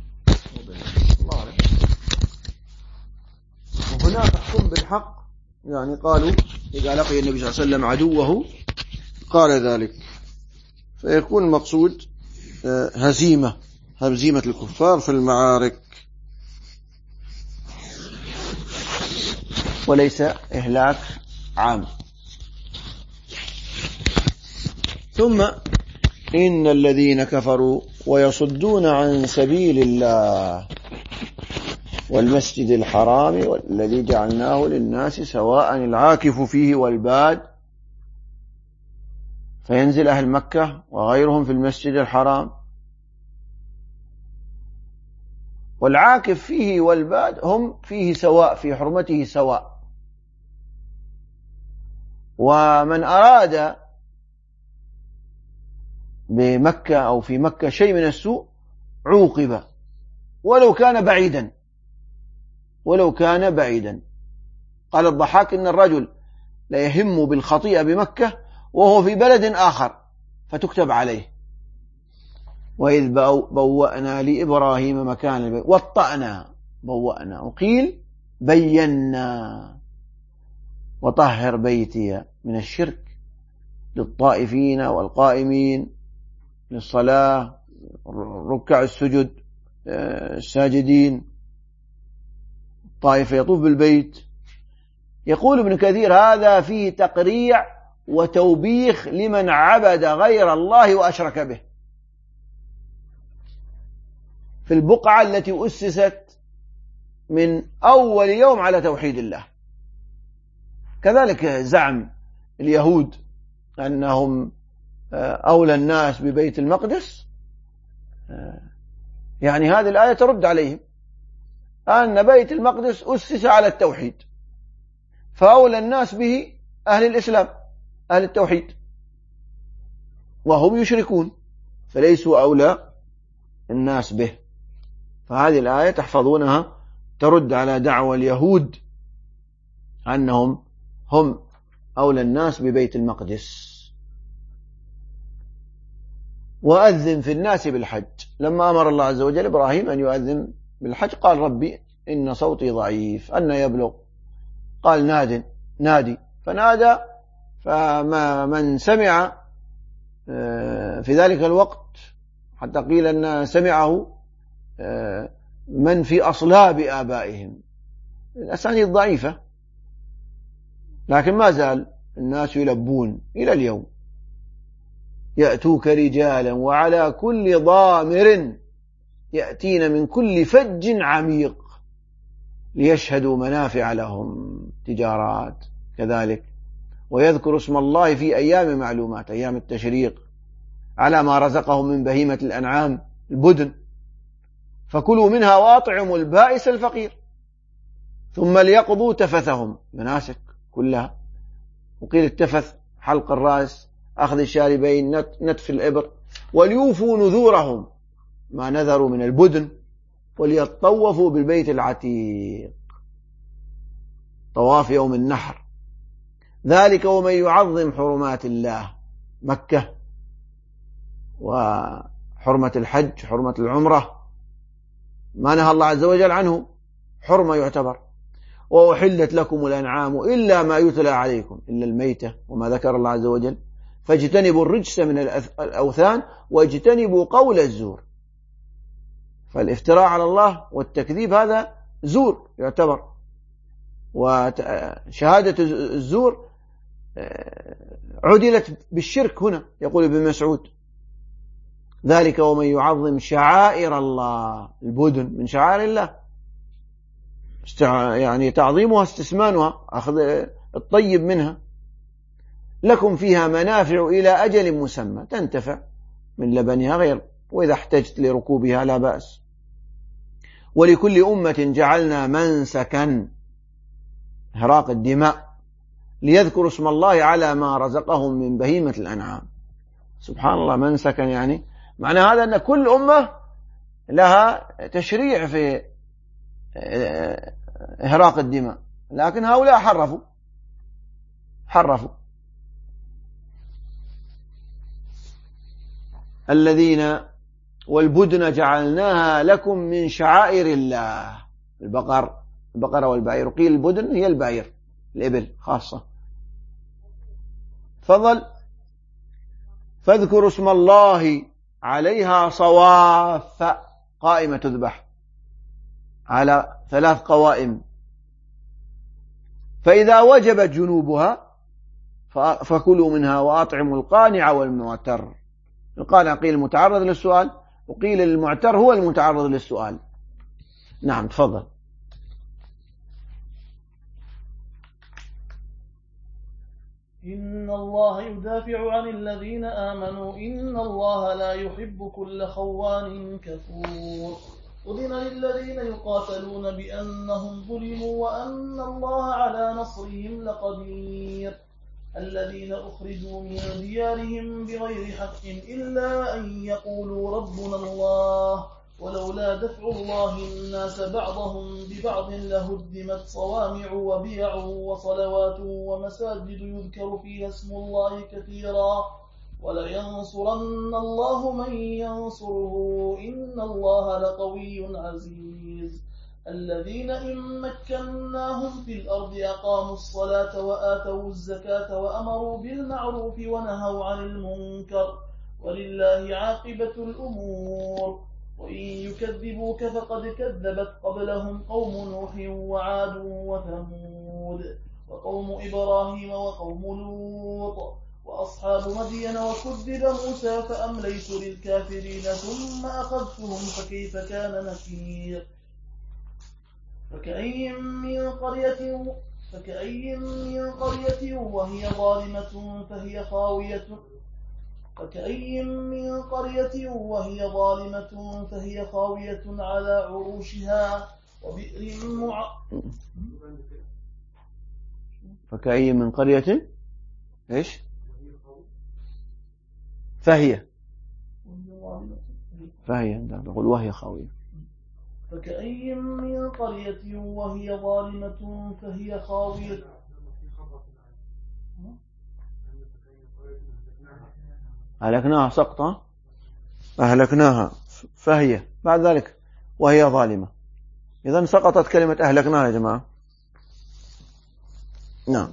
الله عليك. وهناك حكم بالحق، يعني قالوا إذا لقي النبي صلى الله عليه وسلم عدوه قال ذلك، فيكون المقصود هزيمة الكفار في المعارك وليس إهلاك عام. ثم إن الذين كفروا ويصدون عن سبيل الله والمسجد الحرام والذي جعلناه للناس سواء العاكف فيه والباد، فينزل أهل مكة وغيرهم في المسجد الحرام والعاكف فيه والباد هم فيه سواء، في حرمته سواء. ومن أراد بمكة أو في مكة شيء من السوء عوقب ولو كان بعيدا، ولو كان بعيدا. قال الضحاك إن الرجل لا يهم بالخطيئة بمكة وهو في بلد آخر فتكتب عليه. وإذ بوأنا لإبراهيم مكان البيت وطأنا، بوأنا وقيل بينا، وطهر بيتي من الشرك للطائفين والقائمين للصلاة، ركع السجد، الساجدين، طائفة يطوف بالبيت. يقول ابن كثير هذا فيه تقريع وتوبيخ لمن عبد غير الله وأشرك به في البقعة التي أسست من أول يوم على توحيد الله. كذلك زعم اليهود أنهم أولى الناس ببيت المقدس، يعني هذه الآية ترد عليهم أن بيت المقدس أسس على التوحيد، فأولى الناس به أهل الإسلام أهل التوحيد، وهم يشركون فليسوا أولى الناس به. فهذه الآية تحفظونها ترد على دعوى اليهود أنهم هم أولى الناس ببيت المقدس. وأذن في الناس بالحج، لما أمر الله عز وجل إبراهيم أن يؤذن بالحج قال ربي إن صوتي ضعيف أن يبلغ، قال نادي فنادى، فما من سمع في ذلك الوقت حتى قيل أن سمعه من في أصلاب آبائهم، الأسانيد ضعيفة، لكن ما زال الناس يلبون إلى اليوم، يأتوك رجالا وعلى كل ضامر يأتين من كل فج عميق ليشهدوا منافع لهم، تجارات كذلك، ويذكر اسم الله في أيام معلومات، أيام التشريق، على ما رزقهم من بهيمة الأنعام البدن، فكلوا منها وأطعموا البائس الفقير، ثم ليقضوا تفثهم، مناسك كلها. وقيل التفث حلق الرأس، أخذ الشاربين، نتف الإبر، وليوفوا نذورهم ما نذروا من البدن، وليطوفوا بالبيت العتيق، طواف يوم النحر. ذلك ومن يعظم حرمات الله، مكة وحرمة الحج، حرمة العمرة، ما نهى الله عز وجل عنه حرمة يعتبر. وأحلت لكم الأنعام إلا ما يتلى عليكم إلا الميتة وما ذكر الله عز وجل، فاجتنبوا الرجس من الأوثان واجتنبوا قول الزور. فالافتراء على الله والتكذيب هذا زور يعتبر، وشهادة الزور عدلت بالشرك هنا. يقول ابن مسعود ذلك ومن يعظم شعائر الله، البدن من شعائر الله، يعني تعظيمها استثمانها، أخذ الطيب منها. لكم فيها منافع إلى أجل مسمى، تنتفع من لبنها غير، وإذا احتجت لركوبها لا بأس. ولكل أمة جعلنا منسكا، إهراق الدماء، ليذكروا اسم الله على ما رزقهم من بهيمة الأنعام. سبحان الله، منسكا يعني معنى هذا أن كل أمة لها تشريع في إهراق الدماء، لكن هؤلاء حرفوا. الذين والبدن جعلناها لكم من شعائر الله، البقرة والبعير، قيل البدن هي البعير، الإبل خاصة. فاذكروا اسم الله عليها صواف، قائمة تذبح على 3 قوائم، فإذا وجبت جنوبها فكلوا منها وأطعموا القانع والمعتر. القانع قيل المتعرض للسؤال، وقيل المعتر هو المتعرض للسؤال. نعم تفضل. إن الله يدافع عن الذين آمنوا إن الله لا يحب كل خوان كفور. أذن للذين يقاتلون بأنهم ظلموا وأن الله على نصرهم لقدير الذين أخرجوا من ديارهم بغير حق إلا أن يقولوا ربنا الله ولولا دفع الله الناس بعضهم ببعض لهدمت صوامع وبيع وصلوات ومساجد يذكر فيها اسم الله كثيرا ولينصرن الله من ينصره إن الله لقوي عزيز الذين إن مكناهم في الأرض أقاموا الصلاة وآتوا الزكاة وأمروا بالمعروف ونهوا عن المنكر ولله عاقبة الأمور وإن يكذبوك فقد كذبت قبلهم قوم نوح وعاد وثمود وقوم إبراهيم وقوم لوط وأصحاب مدين وكذب موسى فأمليت للكافرين ثم أخذتهم فكيف كان نكير فكأي من قرية وهي ظالمة فهي خاوية على عروشها وبئر فكأي من قرية إيش فهي نقول وهي خاوية فكأي من قرية وهي ظالمة فهي خاوية أهلكناها سقطا أهلكناها فهي بعد ذلك وهي ظالمة إذن سقطت كلمة أهلكناها يا جماعة نعم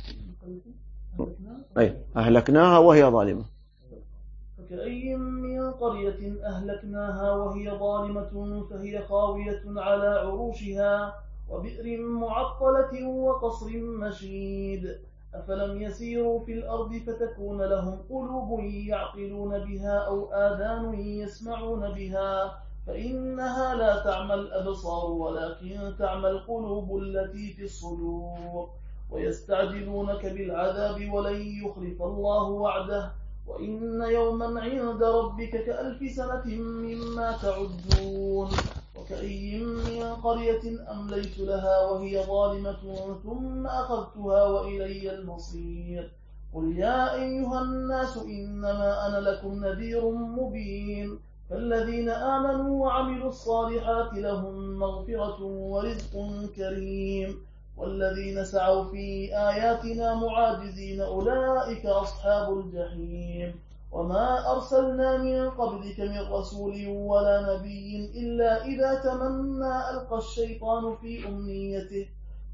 أي أهلكناها وهي ظالمة فكأي من قرية أهلكناها وهي ظالمة فهي خاوية على عروشها وبئر معطلة وقصر مشيد أفلم يسيروا في الأرض فتكون لهم قلوب يعقلون بها أو آذان يسمعون بها فإنها لا تعمى الأبصار ولكن تعمى القلوب التي في الصدور ويستعجلونك بالعذاب ولن يخلف الله وعده وإن يوما عند ربك كألف سنة مما تعدون وكأي من قرية أمليت لها وهي ظالمة ثم أخذتها وإلي المصير قل يا أيها الناس إنما أنا لكم نذير مبين فالذين آمنوا وعملوا الصالحات لهم مغفرة ورزق كريم والذين سعوا في آياتنا معاجزين أولئك أصحاب الجحيم وما أرسلنا من قبلك من رسول ولا نبي إلا إذا تمنى ألقى الشيطان في أمنيته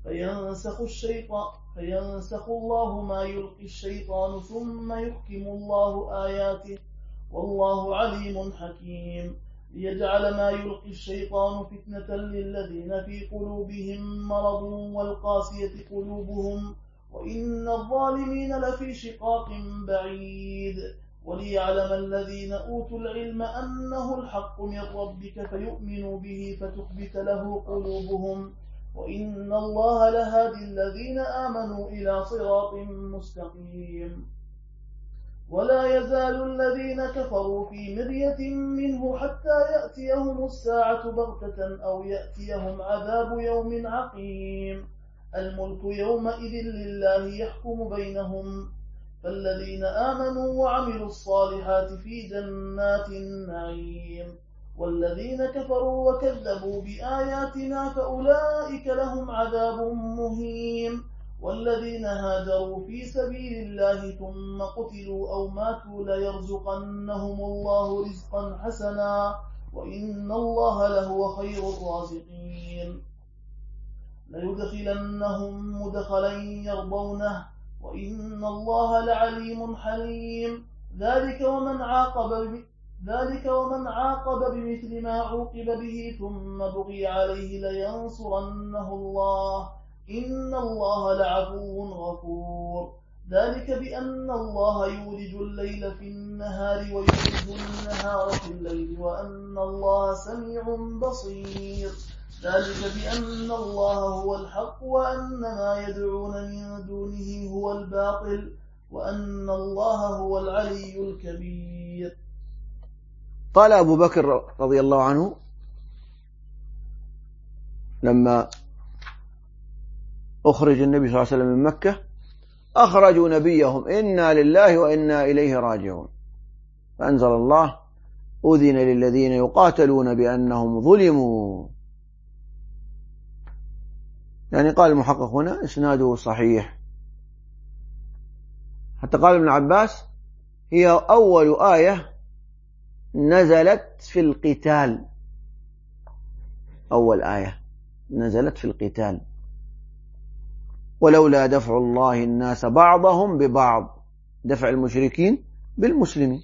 فينسخ الله ما يلقي الشيطان ثم يحكم الله آياته والله عليم حكيم ليجعل ما يلقي الشيطان فتنة للذين في قلوبهم مرض والقاسية قلوبهم وإن الظالمين لفي شقاق بعيد وليعلم الذين أوتوا العلم أنه الحق من ربك فيؤمنوا به فتخبت له قلوبهم وإن الله لهادي الذين آمنوا إلى صراط مستقيم ولا يزال الذين كفروا في مرية منه حتى يأتيهم الساعة بغتة أو يأتيهم عذاب يوم عقيم الملك يومئذ لله يحكم بينهم فالذين آمنوا وعملوا الصالحات في جنات النعيم والذين كفروا وكذبوا بآياتنا فأولئك لهم عذاب مهين والذين هاجروا في سبيل الله ثم قتلوا أو ماتوا ليرزقنهم الله رزقا حسنا وإن الله لهو خير الرازقين ليدخلنهم مدخلا يرضونه وإن الله لعليم حليم ذلك ومن عاقب بمثل ما عوقب به ثم بغي عليه لينصرنه الله إن الله لعفو غفور ذلك بأن الله يولج الليل في النهار ويولج النهار في الليل وأن الله سميع بصير ذلك بأن الله هو الحق وأن ما يدعون من دونه هو الباطل وأن الله هو العلي الكبير. قال أبو بكر رضي الله عنه لما أخرج النبي صلى الله عليه وسلم من مكة أخرجوا نبيهم إنا لله وإنا إليه راجعون، فأنزل الله أذن للذين يقاتلون بأنهم ظلموا. يعني قال المحقق هنا إسناده صحيح. حتى قال ابن عباس هي أول آية نزلت في القتال، أول آية نزلت في القتال، ولولا دفع الله الناس بعضهم ببعض، دفع المشركين بالمسلمين،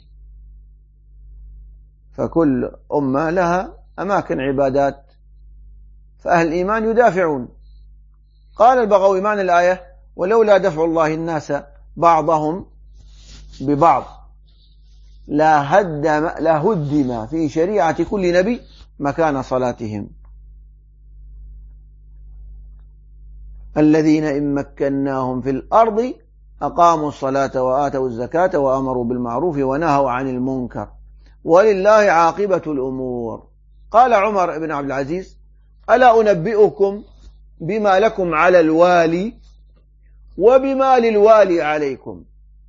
فكل أمة لها أماكن عبادات، فأهل الإيمان يدافعون. قال البغوي معنى الآية ولولا دفع الله الناس بعضهم ببعض لهدم في شريعة كل نبي مكان صلاتهم، الذين إن مكناهم في الأرض أقاموا الصلاة وآتوا الزكاة وأمروا بالمعروف ونهوا عن المنكر ولله عاقبة الأمور. قال عمر بن عبد العزيز ألا أنبئكم بما لكم على الوالي وبما للوالي عليكم؟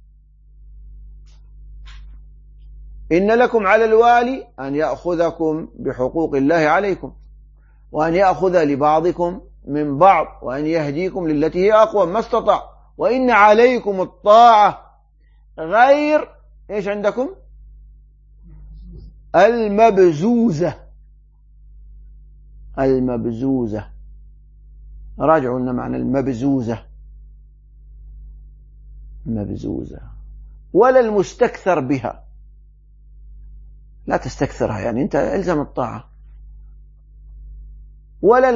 إن لكم على الوالي أن يأخذكم بحقوق الله عليكم، وأن يأخذ لبعضكم من بعض، وأن يهديكم للتي هي أقوى ما استطاع، وإن عليكم الطاعة غير إيش عندكم؟ المبزوزة. المبزوزة، راجعوا لنا معنى المبزوزة، مبزوزة، ولا المستكثر بها، لا تستكثرها، يعني أنت إلزم الطاعة، ولا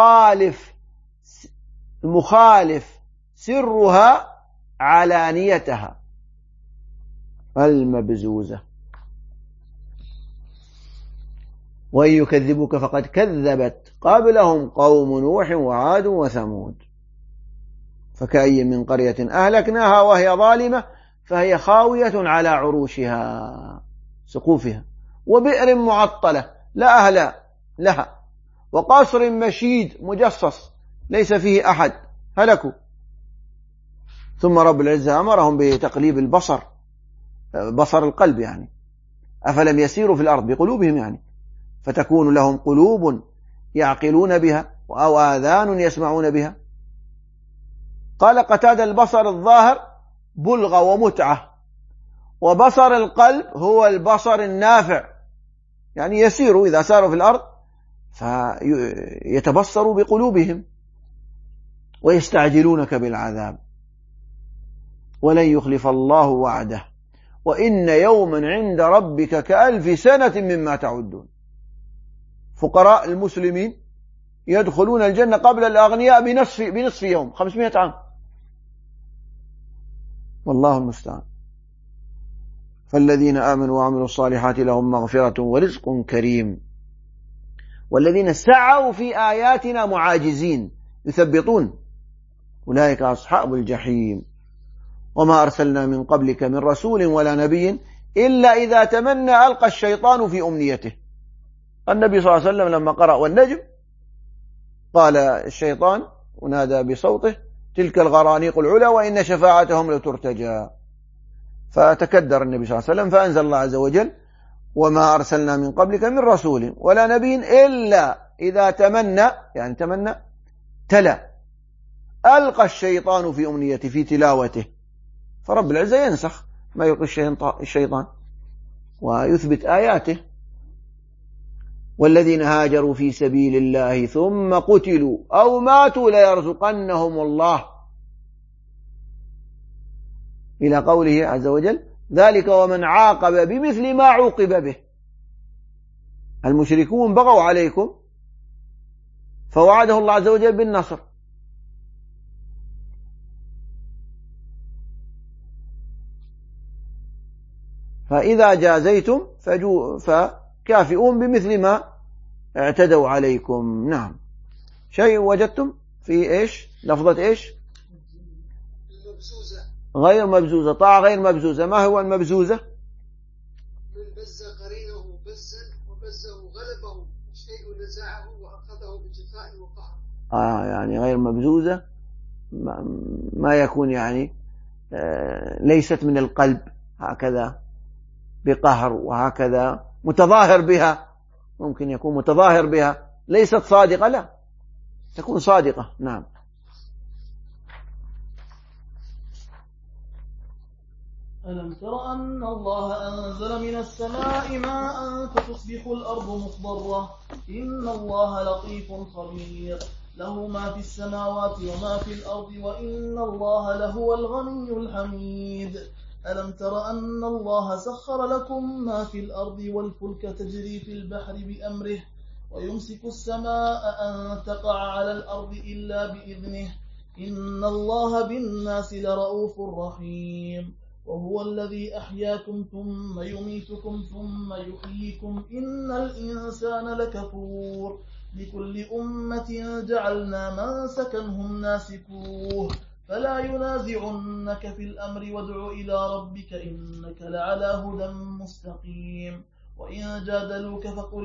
المخالف سرها علانيتها، المبزوزة. وإن يكذبوك فقد كذبت قبلهم قوم نوح وعاد وثمود، فكأي من قرية أهلكناها وهي ظالمة فهي خاوية على عروشها سقوفها، وبئر معطلة لا أهل لها، وقصر مشيد مجصص ليس فيه أحد هلكوا. ثم رب العزة أمرهم بتقليب البصر، بصر القلب، يعني أفلم يسيروا في الأرض بقلوبهم، يعني فتكون لهم قلوب يعقلون بها أو آذان يسمعون بها. قال قتادة البصر الظاهر بلغة ومتعة، وبصر القلب هو البصر النافع، يعني يسيروا إذا ساروا في الأرض فيتبصروا بقلوبهم، ويستعجلونك بالعذاب ولن يخلف الله وعده وإن يوما عند ربك كألف سنة مما تعدون. فقراء المسلمين يدخلون الجنة قبل الأغنياء بنصف يوم، 500 عام، والله المستعان. فالذين آمنوا وعملوا الصالحات لهم مغفرة ورزق كريم، والذين سعوا في آياتنا معاجزين يثبطون أولئك أصحاب الجحيم. وما أرسلنا من قبلك من رسول ولا نبي إلا إذا تمنى ألقى الشيطان في أمنيته. النبي صلى الله عليه وسلم لما قرأ والنجم قال الشيطان ونادى بصوته تلك الغرانيق العلا وإن شفاعتهم لترتجى، فتكدر النبي صلى الله عليه وسلم، فأنزل الله عز وجل وما أرسلنا من قبلك من رسول ولا نبي إلا إذا تمنى، يعني تمنى تلا، ألقى الشيطان في أمنيته، في تلاوته، فرب العزة ينسخ ما يلقي الشيطان ويثبت آياته. والذين هاجروا في سبيل الله ثم قتلوا أو ماتوا ليرزقنهم الله، إلى قوله عز وجل ذلك ومن عاقب بمثل ما عوقب به. المشركون بغوا عليكم فوعده الله عز وجل بالنصر. فإذا جازيتم فكافئون بمثل ما اعتدوا عليكم. نعم. شيء وجدتم في إيش لفظة إيش المبزوزة غير مبزوزة، طاعة غير مبزوزة. ما هو المبزوزة؟ من بز قرينه بزا وبزه غلبه، الشيء نزعه وأخذه بجفاء وقهر. يعني غير مبزوزة، ما يكون يعني ليست من القلب هكذا بقهر، وهكذا متظاهر بها، ممكن يكون متظاهر بها ليست صادقة، لا تكون صادقة. نعم. ألم تر أن الله أنزل من السماء ماء فتصبح الأرض مخضرة إن الله لطيف خبير له ما في السماوات وما في الأرض وإن الله لهو الغني الحميد ألم تر أن الله سخر لكم ما في الأرض والفلك تجري في البحر بأمره ويمسك السماء أن تقع على الأرض إلا بإذنه إن الله بالناس لرؤوف رحيم وهو الذي أحياكم ثم يميتكم ثم يحييكم إن الإنسان لكفور لكل أمة جعلنا منسكا هم ناسكوه فلا ينازعنك في الأمر وادع إلى ربك إنك لعلى هدى مستقيم وإن جادلوك فقل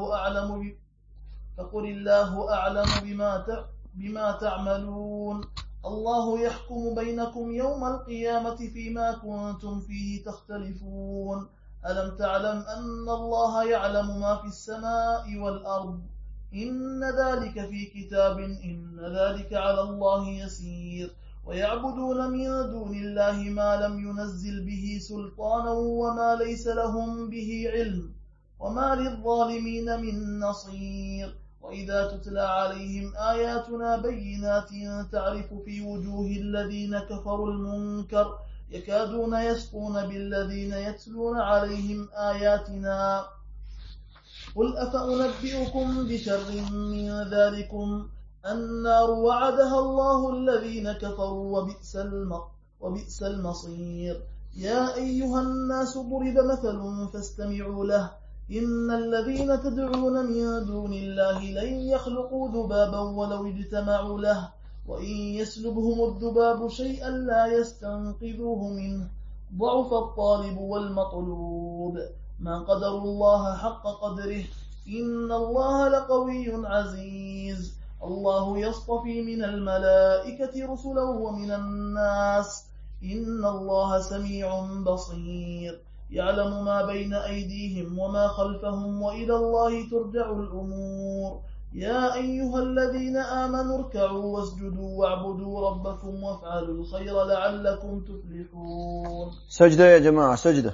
الله أعلم بما تعملون الله يحكم بينكم يوم القيامة فيما كنتم فيه تختلفون ألم تعلم أن الله يعلم ما في السماء والأرض إن ذلك في كتاب إن ذلك على الله يسير ويعبدون من دون الله ما لم ينزل به سلطانا وما ليس لهم به علم وما للظالمين من نصير وإذا تتلى عليهم آياتنا بينات تعرف في وجوه الذين كفروا المنكر يكادون يسطون بالذين يتلون عليهم آياتنا قل أفأنبئكم بشر من ذلكم النار وعدها الله الذين كفروا وبئس المصير يا أيها الناس ضرب مثل فاستمعوا له إن الذين تدعون من دون الله لن يخلقوا ذبابا ولو اجتمعوا له وإن يسلبهم الذباب شيئا لا يستنقذوه منه ضعف الطالب والمطلوب ما قدروا الله حق قدره إن الله لقوي عزيز الله يصطفي من الملائكة رسلا ومن الناس إن الله سميع بصير يعلم ما بين أيديهم وما خلفهم وإلى الله ترجع الأمور يا أيها الذين آمنوا اركعوا واسجدوا واعبدوا ربكم وافعلوا الخير لعلكم تفلحون. سجدة يا جماعة، سجدة.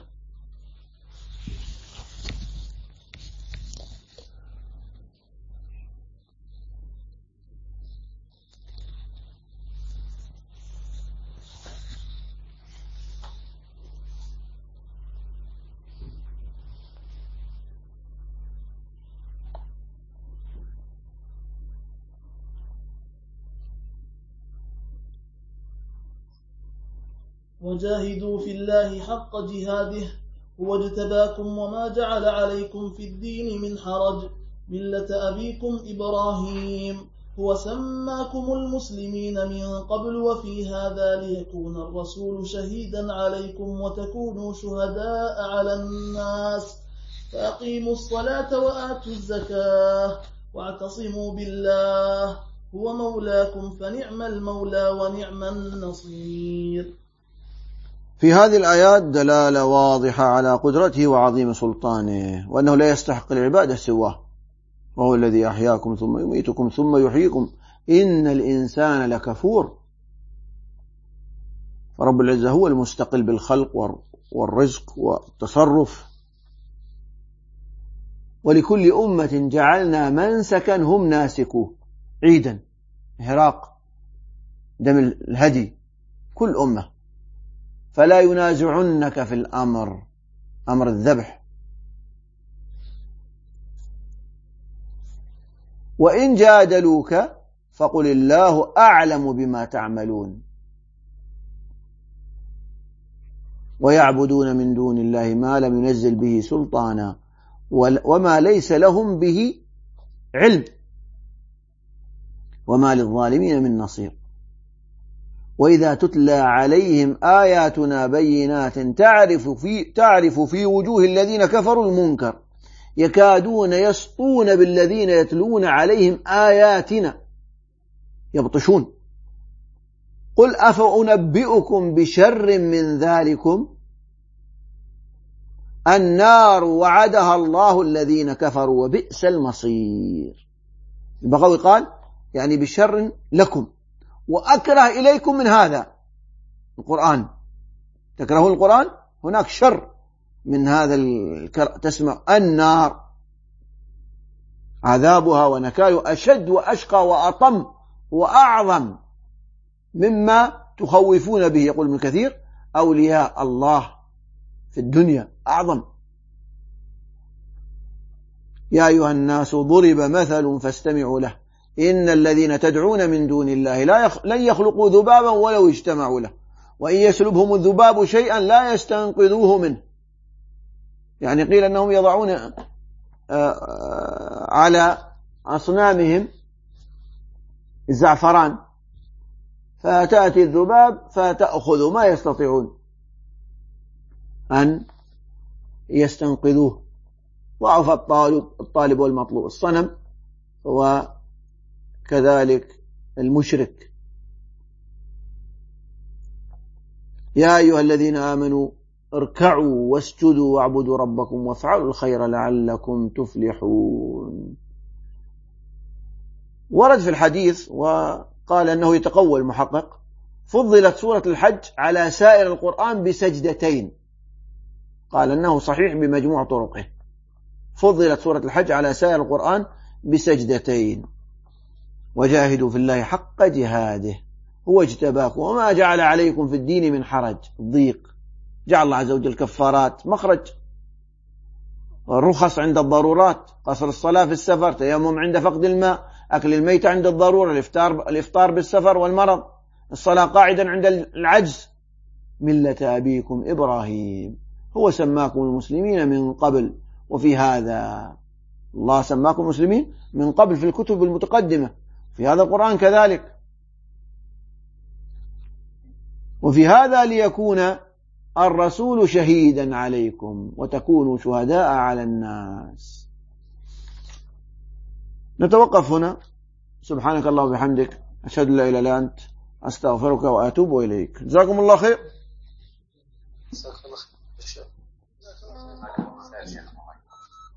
وجاهدوا في الله حق جهاده هو اجتباكم وما جعل عليكم في الدين من حرج ملة أبيكم إبراهيم هو سماكم المسلمين من قبل وفي هذا ليكون الرسول شهيدا عليكم وتكونوا شهداء على الناس فأقيموا الصلاة وآتوا الزكاة واعتصموا بالله هو مولاكم فنعم المولى ونعم النصير. في هذه الآيات دلالة واضحة على قدرته وعظيم سلطانه وأنه لا يستحق العبادة سواه وهو الذي أحياكم ثم يميتكم ثم يحييكم إن الإنسان لكفور. فرب العزة هو المستقل بالخلق والرزق والتصرف. ولكل أمة جعلنا منسكا هم ناسكوه عيدا إهراق دم الهدي كل أمة فلا ينازعنك في الأمر أمر الذبح وإن جادلوك فقل الله أعلم بما تعملون ويعبدون من دون الله ما لم ينزل به سلطانا وما ليس لهم به علم وما للظالمين من نصير وإذا تتلى عليهم آياتنا بينات تعرف في وجوه الذين كفروا المنكر يكادون يسطون بالذين يتلون عليهم آياتنا يبطشون. قل أفأنبئكم بشر من ذلكم النار وعدها الله الذين كفروا وبئس المصير. البغوي قال يعني بشر لكم وأكره إليكم من هذا القرآن. تكرهون القرآن؟ هناك شر من هذا تسمع النار عذابها ونكاله أشد وأشقى وأطم وأعظم مما تخوفون به. يقول ابن كثير أولياء الله في الدنيا أعظم. يا أيها الناس ضرب مثل فاستمعوا له إن الذين تدعون من دون الله لن يخلقوا ذبابا ولو اجتمعوا له وإن يسلبهم الذباب شيئا لا يستنقذوه منه. يعني قيل أنهم يضعون على أصنامهم الزعفران فتأتي الذباب فتأخذ ما يستطيعون أن يستنقذوه. ضعف الطالب والمطلوب. الصنم وكذلك المشرك. يا أيها الذين آمنوا اركعوا واسجدوا واعبدوا ربكم وافعلوا الخير لعلكم تفلحون. ورد في الحديث وقال أنه يتقوى المحقق فضلت سورة الحج على سائر القرآن بسجدتين. قال أنه صحيح بمجموع طرقه. فضلت سورة الحج على سائر القرآن بسجدتين. وجاهدوا في الله حق جهاده هو اجتباكم وما جعل عليكم في الدين من حرج. ضيق جعل الله عز وجل كفارات مخرج، الرخص عند الضرورات، قصر الصلاة في السفر، تيمم عند فقد الماء، أكل الميت عند الضرورة، الإفطار بالسفر والمرض، الصلاة قاعدا عند العجز. ملة أبيكم إبراهيم هو سماكم المسلمين من قبل وفي هذا. الله سماكم مسلمين من قبل في الكتب المتقدمة، في هذا القرآن كذلك. وفي هذا ليكون الرسول شهيدا عليكم وتكونوا شهداء على الناس. نتوقف هنا. سبحانك اللهم وبحمدك أشهد أن لا إله إلا أنت أستغفرك وأتوب إليك. جزاكم الله خير.